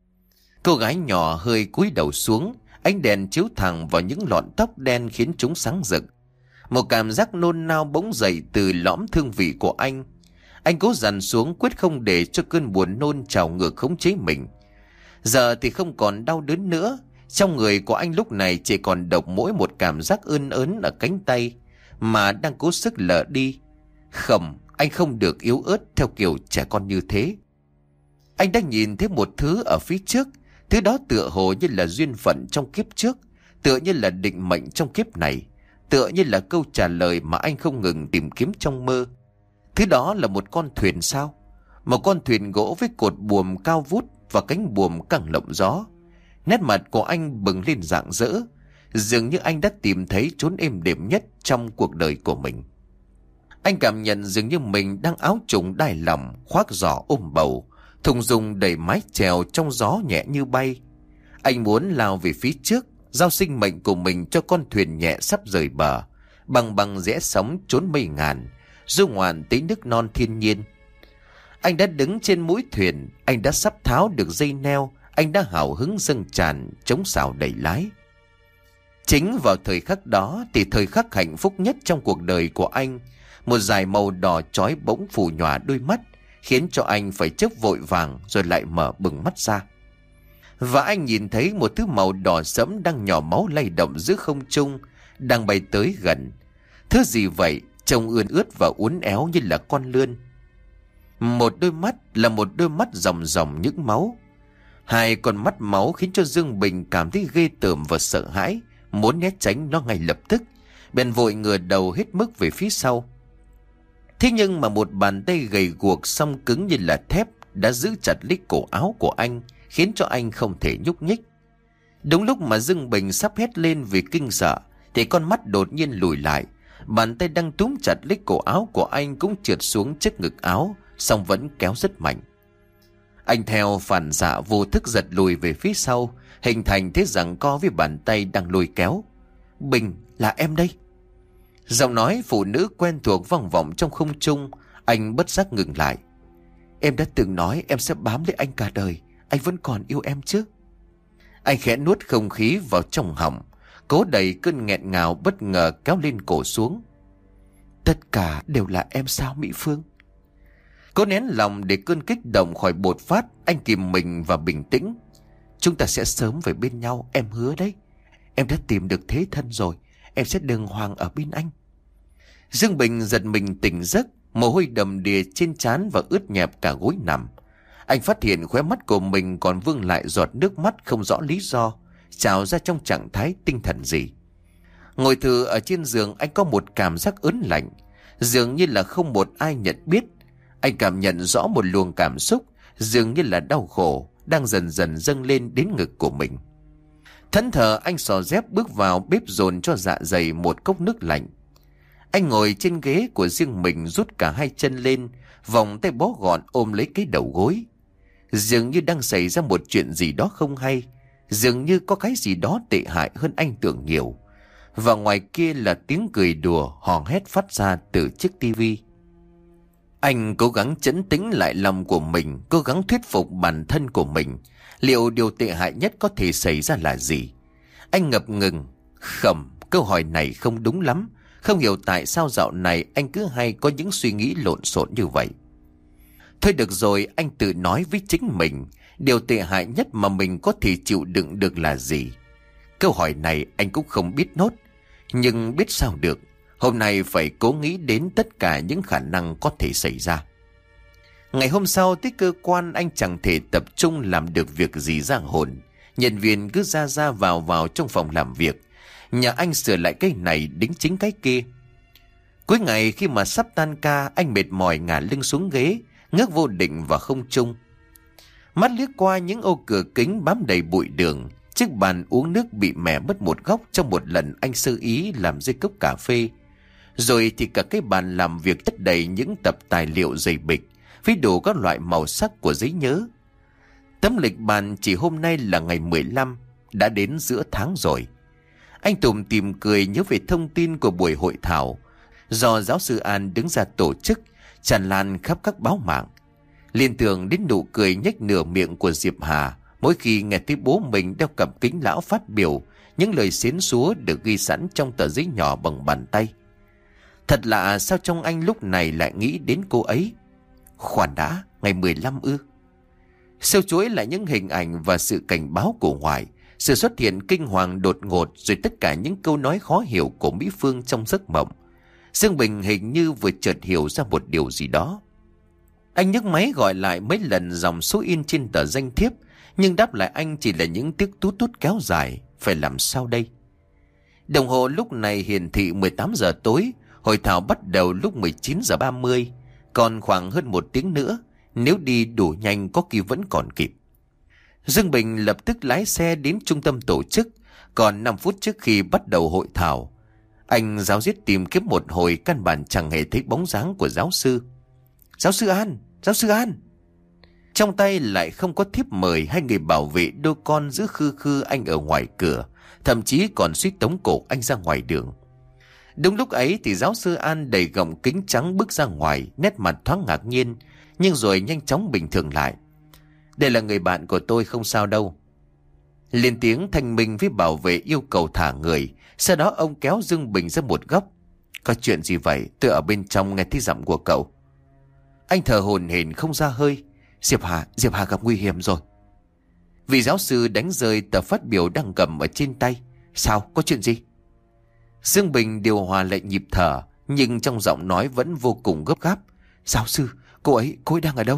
Cô gái nhỏ hơi cúi đầu xuống, ánh đèn chiếu thẳng vào những lọn tóc đen khiến chúng sáng rực. Một cảm giác nôn nao bỗng dậy từ lõm thương vị của anh. Anh cố dằn xuống, quyết không để cho cơn buồn nôn trào ngược khống chế mình. Giờ thì không còn đau đớn nữa. Trong người của anh lúc này chỉ còn độc mỗi một cảm giác ươn ớn ở cánh tay mà đang cố sức lờ đi. Không, anh không được yếu ớt theo kiểu trẻ con như thế. Anh đã nhìn thấy một thứ ở phía trước. Thứ đó tựa hồ như là duyên phận trong kiếp trước, tựa như là định mệnh trong kiếp này, tựa như là câu trả lời mà anh không ngừng tìm kiếm trong mơ. Thứ đó là một con thuyền sao? Một con thuyền gỗ với cột buồm cao vút và cánh buồm căng lộng gió. Nét mặt của anh bừng lên rạng rỡ, dường như anh đã tìm thấy chốn êm đềm nhất trong cuộc đời của mình. Anh cảm nhận dường như mình đang áo trùng đai lòng, khoác giỏ ôm bầu, thùng rùng đẩy mái chèo trong gió nhẹ như bay. Anh muốn lao về phía trước, giao sinh mệnh của mình cho con thuyền nhẹ sắp rời bờ, bằng rẽ sóng trốn mây ngàn, du ngoạn tới nước non thiên nhiên. Anh đã đứng trên mũi thuyền, anh đã sắp tháo được dây neo, anh đã hào hứng dâng tràn, chống xào đẩy lái. Chính vào thời khắc đó thì thời khắc hạnh phúc nhất trong cuộc đời của anh, một dải màu đỏ chói bỗng phủ nhòa đôi mắt, khiến cho anh phải chớp vội vàng rồi lại mở bừng mắt ra. Và anh nhìn thấy một thứ màu đỏ sẫm đang nhỏ máu lay động giữa không trung, đang bay tới gần. Thứ gì vậy, trông ươn ướt và uốn éo như là con lươn. Một đôi mắt là một đôi mắt ròng ròng những máu. Hai con mắt máu khiến cho Dương Bình cảm thấy ghê tởm và sợ hãi, muốn né tránh nó ngay lập tức, bèn vội ngửa đầu hết mức về phía sau. Thế nhưng mà một bàn tay gầy guộc song cứng như là thép đã giữ chặt lấy cổ áo của anh, khiến cho anh không thể nhúc nhích. Đúng lúc mà Dương Bình sắp hét lên vì kinh sợ thì con mắt đột nhiên lùi lại, bàn tay đang túm chặt lấy cổ áo của anh cũng trượt xuống trước ngực áo, song vẫn kéo rất mạnh. Anh theo phản xạ vô thức giật lùi về phía sau, hình thành thế giằng co với bàn tay đang lôi kéo. Bình, là em đây. Giọng nói phụ nữ quen thuộc vang vọng trong không trung. Anh bất giác ngừng lại. Em đã từng nói em sẽ bám lấy anh cả đời. Anh vẫn còn yêu em chứ? Anh khẽ nuốt không khí vào trong họng, cố đẩy cơn nghẹn ngào bất ngờ kéo lên cổ xuống. Tất cả đều là em sao Mỹ Phương? Cố nén lòng để cơn kích động khỏi bột phát, anh kìm mình và bình tĩnh. Chúng ta sẽ sớm về bên nhau, em hứa đấy. Em đã tìm được thế thân rồi, em sẽ đàng hoàng ở bên anh. Dương Bình giật mình tỉnh giấc, mồ hôi đầm đìa trên trán và ướt nhẹp cả gối nằm. Anh phát hiện khóe mắt của mình còn vương lại giọt nước mắt không rõ lý do, trào ra trong trạng thái tinh thần gì. Ngồi thừ ở trên giường, anh có một cảm giác ớn lạnh, dường như là không một ai nhận biết. Anh cảm nhận rõ một luồng cảm xúc, dường như là đau khổ, đang dần dần dâng lên đến ngực của mình. Thẫn thờ anh xò dép bước vào bếp dồn cho dạ dày một cốc nước lạnh. Anh ngồi trên ghế của riêng mình, rút cả hai chân lên, vòng tay bó gọn ôm lấy cái đầu gối. Dường như đang xảy ra một chuyện gì đó không hay, dường như có cái gì đó tệ hại hơn anh tưởng nhiều. Và ngoài kia là tiếng cười đùa hò hét phát ra từ chiếc tivi. Anh cố gắng trấn tĩnh lại lòng của mình, cố gắng thuyết phục bản thân của mình. Liệu điều tệ hại nhất có thể xảy ra là gì? Anh ngập ngừng. Khẩm, câu hỏi này không đúng lắm. Không hiểu tại sao dạo này anh cứ hay có những suy nghĩ lộn xộn như vậy. Thôi được rồi, anh tự nói với chính mình, điều tệ hại nhất mà mình có thể chịu đựng được là gì? Câu hỏi này anh cũng không biết nốt. Nhưng biết sao được, hôm nay phải cố nghĩ đến tất cả những khả năng có thể xảy ra. Ngày hôm sau tới cơ quan, anh chẳng thể tập trung làm được việc gì ra hồn. Nhân viên cứ ra vào trong phòng làm việc. Nhà anh sửa lại cái này đính chính cái kia. Cuối ngày khi mà sắp tan ca, anh mệt mỏi ngả lưng xuống ghế, ngước vô định vào không trung. Mắt liếc qua những ô cửa kính bám đầy bụi đường. Chiếc bàn uống nước bị mẻ mất một góc trong một lần anh sơ ý làm rơi cốc cà phê. Rồi thì cả cái bàn làm việc chất đầy những tập tài liệu dày bịch, với đủ các loại màu sắc của giấy nhớ. Tấm lịch bàn chỉ hôm nay là ngày 15, đã đến giữa tháng rồi. Anh tủm tỉm cười nhớ về thông tin của buổi hội thảo do giáo sư An đứng ra tổ chức, tràn lan khắp các báo mạng. Liên tưởng đến nụ cười nhếch nửa miệng của Diệp Hà mỗi khi nghe thấy bố mình đeo cặp kính lão phát biểu những lời xến xúa được ghi sẵn trong tờ giấy nhỏ bằng bàn tay. Thật lạ sao trong anh lúc này lại nghĩ đến cô ấy. Khoan đã, ngày 15 ư? Sâu chuỗi lại những hình ảnh và sự cảnh báo của ngoại, sự xuất hiện kinh hoàng đột ngột, rồi tất cả những câu nói khó hiểu của Mỹ Phương trong giấc mộng. Dương Bình hình như vừa chợt hiểu ra một điều gì đó. Anh nhấc máy gọi lại mấy lần dòng số in trên tờ danh thiếp, nhưng đáp lại anh chỉ là những tiếng tút tút kéo dài. Phải làm sao đây? Đồng hồ lúc này hiển thị 18 giờ tối, hội thảo bắt đầu lúc 19 giờ 30, còn khoảng hơn một tiếng nữa, nếu đi đủ nhanh có khi vẫn còn kịp. Dương Bình lập tức lái xe đến trung tâm tổ chức, còn 5 phút trước khi bắt đầu hội thảo. Anh ráo riết tìm kiếm một hồi, căn bản chẳng hề thấy bóng dáng của giáo sư. Giáo sư An! Giáo sư An! Trong tay lại không có thiếp mời, hay người bảo vệ đô con giữ khư khư anh ở ngoài cửa, thậm chí còn suýt tống cổ anh ra ngoài đường. Đúng lúc ấy thì giáo sư An đầy gọng kính trắng bước ra ngoài, nét mặt thoáng ngạc nhiên, nhưng rồi nhanh chóng bình thường lại. Đây là người bạn của tôi, không sao đâu. Lên tiếng thanh minh với bảo vệ yêu cầu thả người. Sau đó ông kéo Dương Bình ra một góc. Có chuyện gì vậy? Tôi ở bên trong nghe thấy giọng của cậu. Anh thở hổn hển không ra hơi. Diệp Hà gặp nguy hiểm rồi. Vị giáo sư đánh rơi tờ phát biểu đang cầm ở trên tay. Sao? Có chuyện gì? Dương Bình điều hòa lại nhịp thở, nhưng trong giọng nói vẫn vô cùng gấp gáp. Giáo sư, cô ấy đang ở đâu?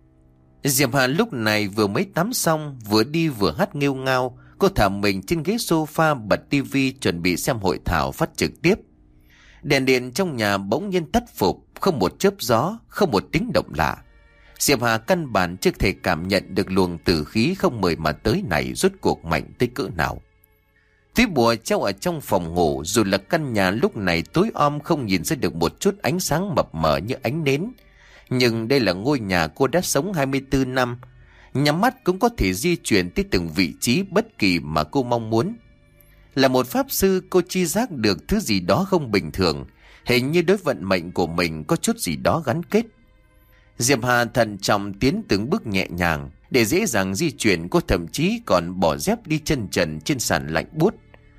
Diệp Hà lúc này vừa mới tắm xong, vừa đi vừa hát nghêu ngao. Cô thả mình trên ghế sofa, bật tivi chuẩn bị xem hội thảo phát trực tiếp. Đèn điện trong nhà bỗng nhiên tắt phục, không một chớp gió, không một tiếng động lạ. Diệp Hà căn bản chưa thể cảm nhận được luồng tử khí không mời mà tới này rốt cuộc mạnh tới cỡ nào. Túi bùa treo ở trong phòng ngủ, dù là căn nhà lúc này tối om không nhìn ra được một chút ánh sáng mập mờ như ánh nến. Nhưng đây là ngôi nhà cô đã sống 24 năm. Nhắm mắt cũng có thể di chuyển tới từng vị trí bất kỳ mà cô mong muốn. Là một pháp sư, cô chi giác được thứ gì đó không bình thường, hình như đối vận mệnh của mình có chút gì đó gắn kết. Diệp Hà thận trọng tiến từng bước nhẹ nhàng. Để dễ dàng di chuyển, cô thậm chí còn bỏ dép đi chân trần trên sàn lạnh buốt.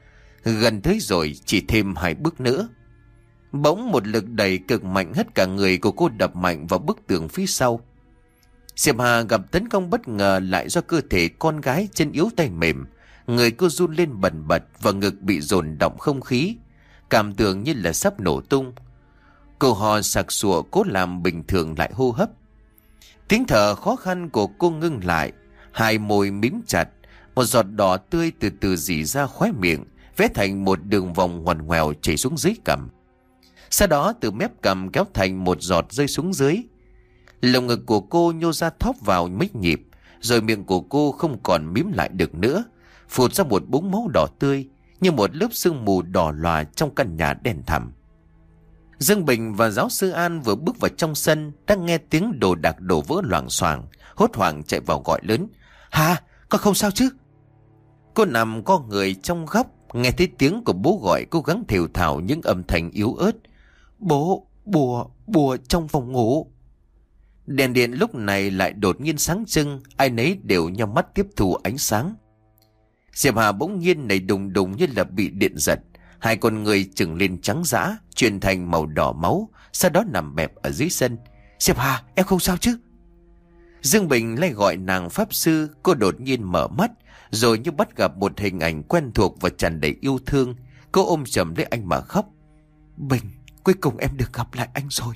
Gần tới rồi, chỉ thêm 2 bước nữa. Bỗng một lực đẩy cực mạnh hất cả người của cô đập mạnh vào bức tường phía sau. Diệp Hà gặp tấn công bất ngờ lại do cơ thể con gái chân yếu tay mềm. Người cô run lên bần bật và ngực bị dồn đọng không khí, cảm tưởng như là sắp nổ tung. Cô hò sặc sụa cố làm bình thường lại hô hấp. Tiếng thở khó khăn của cô ngưng lại, 2 môi mím chặt, một giọt đỏ tươi từ từ rỉ ra khóe miệng, vẽ thành một đường vòng ngoằn ngoèo chảy xuống dưới cằm. Sau đó từ mép cằm kéo thành một giọt rơi xuống dưới. Lồng ngực của cô nhô ra thóp vào mấy nhịp, rồi miệng của cô không còn mím lại được nữa, phụt ra một búng máu đỏ tươi như một lớp sương mù đỏ lòa trong căn nhà đen thẳm. Dương Bình và giáo sư An vừa bước vào trong sân, đang nghe tiếng đồ đạc đổ vỡ loảng xoảng, hốt hoảng chạy vào gọi lớn: "Hà, con không sao chứ?" Cô nằm co người trong góc, nghe thấy tiếng của bố gọi, cố gắng thều thào những âm thanh yếu ớt: "Bố, bùa trong phòng ngủ." Đèn điện lúc này lại đột nhiên sáng trưng, ai nấy đều nhắm mắt tiếp thu ánh sáng. Diệp Hà bỗng nhiên nảy đùng đùng như là bị điện giật, 2 con người trừng lên trắng dã, chuyển thành màu đỏ máu, sau đó nằm bẹp ở dưới sân. "Diệp Hà, em không sao chứ?" Dương Bình lại gọi nàng pháp sư. Cô đột nhiên mở mắt, rồi như bắt gặp một hình ảnh quen thuộc và tràn đầy yêu thương. Cô ôm chầm lấy anh mà khóc: "Bình, cuối cùng em được gặp lại anh rồi."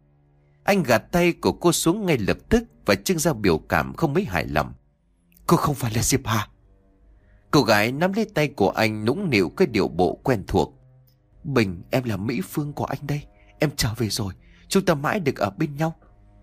Anh gạt tay của cô xuống ngay lập tức và trưng ra biểu cảm không mấy hài lòng: "Cô không phải là Diệp Hà." Cô gái nắm lấy tay của anh, nũng nịu cái điệu bộ quen thuộc: "Bình, em là Mỹ Phương của anh đây. Em trở về rồi, chúng ta mãi được ở bên nhau."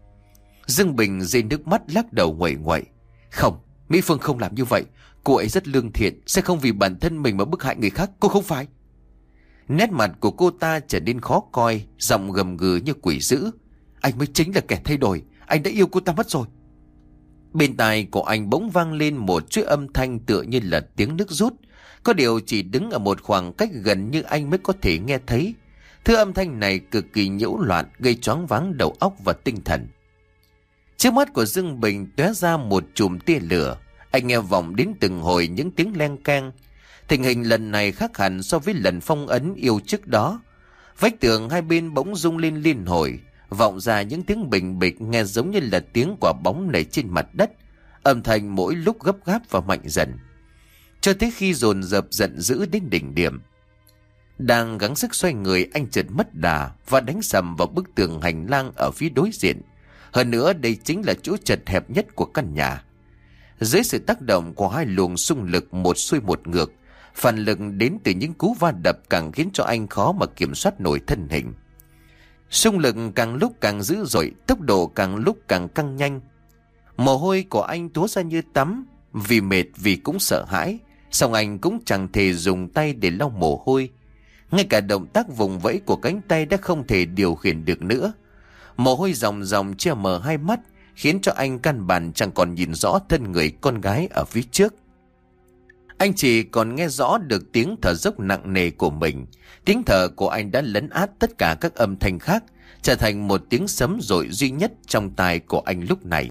Dương Bình rơi nước mắt lắc đầu nguậy nguậy: "Không, Mỹ Phương không làm như vậy. Cô ấy rất lương thiện, sẽ không vì bản thân mình mà bức hại người khác. Cô không phải." Nét mặt của cô ta trở nên khó coi, giọng gầm gừ như quỷ dữ: "Anh mới chính là kẻ thay đổi. Anh đã yêu cô ta mất rồi." Bên tai của anh bỗng vang lên một chuỗi âm thanh tựa như là tiếng nước rút. Có điều chỉ đứng ở một khoảng cách gần như anh mới có thể nghe thấy. Thứ âm thanh này cực kỳ nhiễu loạn, gây choáng váng đầu óc và tinh thần. Trước mắt của Dương Bình tóe ra một chùm tia lửa. Anh nghe vọng đến từng hồi những tiếng leng keng. Tình hình lần này khác hẳn so với lần phong ấn yêu trước đó. Vách tường 2 bên bỗng rung lên liên hồi, vọng ra những tiếng bình bịch nghe giống như là tiếng quả bóng nảy trên mặt đất, âm thanh mỗi lúc gấp gáp và mạnh dần, cho tới khi dồn dập giận dữ đến đỉnh điểm. Đang gắng sức xoay người, anh chợt mất đà và đánh sầm vào bức tường hành lang ở phía đối diện. Hơn nữa đây chính là chỗ chật hẹp nhất của căn nhà. Dưới sự tác động của 2 luồng xung lực một xuôi một ngược, phản lực đến từ những cú va đập càng khiến cho anh khó mà kiểm soát nổi thân hình. Xung lực càng lúc càng dữ dội, tốc độ càng lúc càng căng nhanh. Mồ hôi của anh túa ra như tắm, vì mệt vì cũng sợ hãi, song anh cũng chẳng thể dùng tay để lau mồ hôi. Ngay cả động tác vùng vẫy của cánh tay đã không thể điều khiển được nữa. Mồ hôi ròng ròng che mờ 2 mắt, khiến cho anh căn bản chẳng còn nhìn rõ thân người con gái ở phía trước. Anh chỉ còn nghe rõ được tiếng thở dốc nặng nề của mình. Tiếng thở của anh đã lấn át tất cả các âm thanh khác, trở thành một tiếng sấm dội duy nhất trong tai của anh lúc này.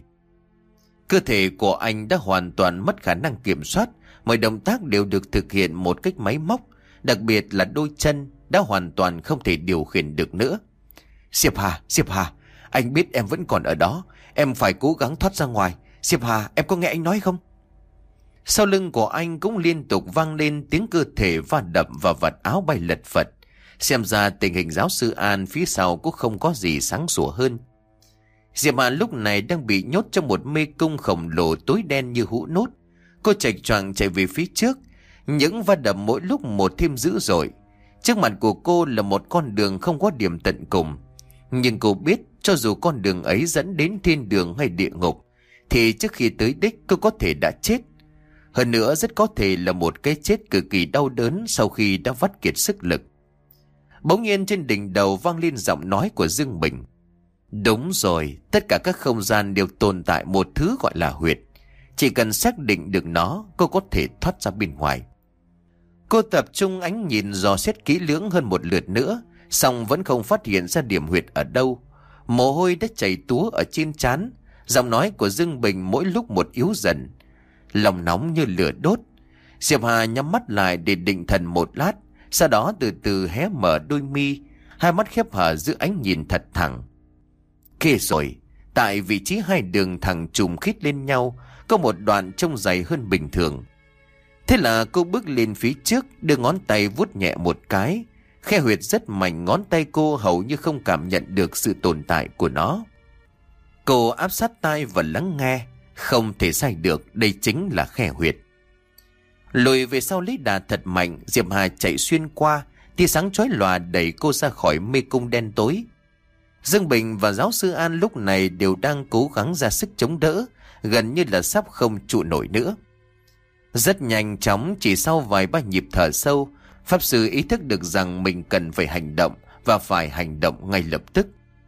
Cơ thể của anh đã hoàn toàn mất khả năng kiểm soát, mọi động tác đều được thực hiện một cách máy móc, đặc biệt là đôi chân đã hoàn toàn không thể điều khiển được nữa. Diệp Hà, anh biết em vẫn còn ở đó, em phải cố gắng thoát ra ngoài. Diệp Hà, em có nghe anh nói không?" Sau lưng của anh cũng liên tục vang lên tiếng cơ thể va đập và vạt áo bay lật phật. Xem ra tình hình giáo sư An phía sau cũng không có gì sáng sủa hơn. Diệp Hà lúc này đang bị nhốt trong một mê cung khổng lồ tối đen như hũ nút. Cô chệch choạng chạy về phía trước, những va đập mỗi lúc một thêm dữ dội. Trước mặt của cô là một con đường không có điểm tận cùng, nhưng cô biết cho dù con đường ấy dẫn đến thiên đường hay địa ngục, thì trước khi tới đích cô có thể đã chết. Hơn nữa rất có thể là một cái chết cực kỳ đau đớn sau khi đã vắt kiệt sức lực. Bỗng nhiên trên đỉnh đầu vang lên giọng nói của Dương Bình: "Đúng rồi, tất cả các không gian đều tồn tại một thứ gọi là huyệt. Chỉ cần xác định được nó, cô có thể thoát ra bên ngoài. Cô tập trung ánh nhìn dò xét kỹ lưỡng hơn một lượt nữa, song vẫn không phát hiện ra điểm huyệt ở đâu. Mồ hôi đã chảy túa ở trên trán. Giọng nói của Dương Bình mỗi lúc một yếu dần, lòng nóng như lửa đốt. Diệp Hà nhắm mắt lại để định thần một lát, sau đó từ từ hé mở đôi mi, hai mắt khép hờ giữ ánh nhìn thật thẳng. Kê rồi, tại vị trí hai đường thẳng trùng khít lên nhau, có một đoạn trông dày hơn bình thường. Thế là cô bước lên phía trước, đưa ngón tay vuốt nhẹ một cái. Khe huyệt rất mảnh, ngón tay cô hầu như không cảm nhận được sự tồn tại của nó. Cô áp sát tai và lắng nghe. Không thể sai được, đây chính là khe huyệt. Lùi về sau lấy đà thật mạnh, Diệp Hà chạy xuyên qua, tia sáng chói lòa đẩy cô ra khỏi mê cung đen tối. Dương Bình và giáo sư An lúc này đều đang cố gắng ra sức chống đỡ, gần như là sắp không trụ nổi nữa. Rất nhanh chóng, chỉ sau vài ba nhịp thở sâu, pháp sư ý thức được rằng mình cần phải hành động, và phải hành động ngay lập tức.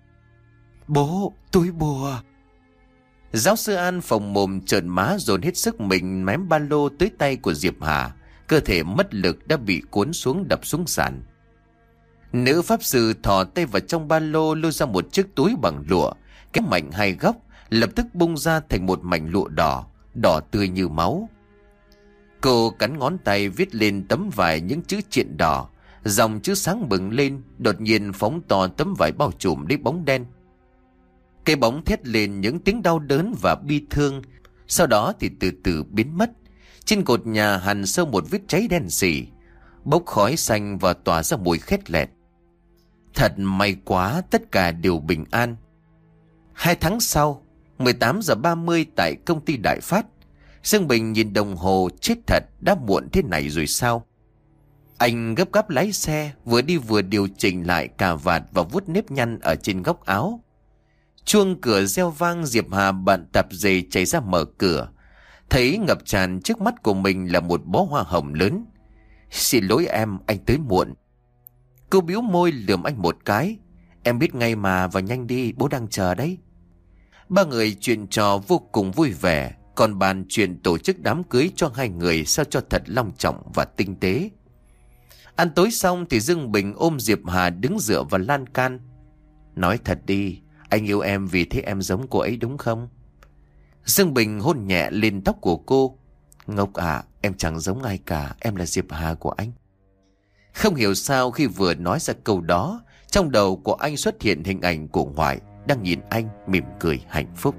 Bố, túi bùa. Giáo sư An phồng mồm trợn má, dồn hết sức mình ném ba lô tới tay của Diệp Hà. Cơ thể mất lực đã bị cuốn xuống, đập xuống sàn. Nữ pháp sư thò tay vào trong ba lô, lôi ra một chiếc túi bằng lụa, kéo mạnh hai góc, lập tức bung ra thành một mảnh lụa đỏ, đỏ tươi như máu. Cô cắn ngón tay viết lên tấm vải những chữ triện đỏ, dòng chữ sáng bừng lên, đột nhiên phóng to tấm vải bao trùm lấy bóng đen. Cái bóng thét lên những tiếng đau đớn và bi thương, sau đó thì từ từ biến mất. Trên cột nhà hằn sâu một vết cháy đen sì, bốc khói xanh và tỏa ra mùi khét lẹt. Thật may quá, tất cả đều bình an. 2 tháng sau, 18 giờ 30 tại công ty Đại Phát, Dương Bình nhìn đồng hồ, chết thật, đã muộn thế này rồi sao? Anh gấp gáp lái xe, vừa đi vừa điều chỉnh lại cà vạt và vuốt nếp nhăn ở trên góc áo. Chuông cửa reo vang, Diệp Hà bận tập giày chạy ra mở cửa. Thấy ngập tràn trước mắt của mình là một bó hoa hồng lớn. Xin lỗi em, anh tới muộn. Cô bĩu môi lườm anh một cái. Em biết ngay mà, vào nhanh đi, bố đang chờ đấy. Ba người chuyện trò vô cùng vui vẻ, còn bàn chuyện tổ chức đám cưới cho hai người sao cho thật long trọng và tinh tế. Ăn tối xong thì Dương Bình ôm Diệp Hà đứng dựa vào lan can. Nói thật đi, anh yêu em vì thế em giống cô ấy đúng không? Dương Bình hôn nhẹ lên tóc của cô. Ngốc à, em chẳng giống ai cả, em là Diệp Hà của anh. Không hiểu sao khi vừa nói ra câu đó, trong đầu của anh xuất hiện hình ảnh của ngoại đang nhìn anh mỉm cười hạnh phúc.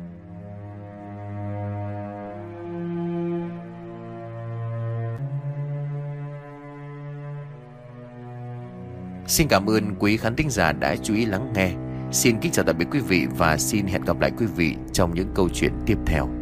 Xin cảm ơn quý khán thính giả đã chú ý lắng nghe. Xin kính chào tạm biệt quý vị và xin hẹn gặp lại quý vị trong những câu chuyện tiếp theo.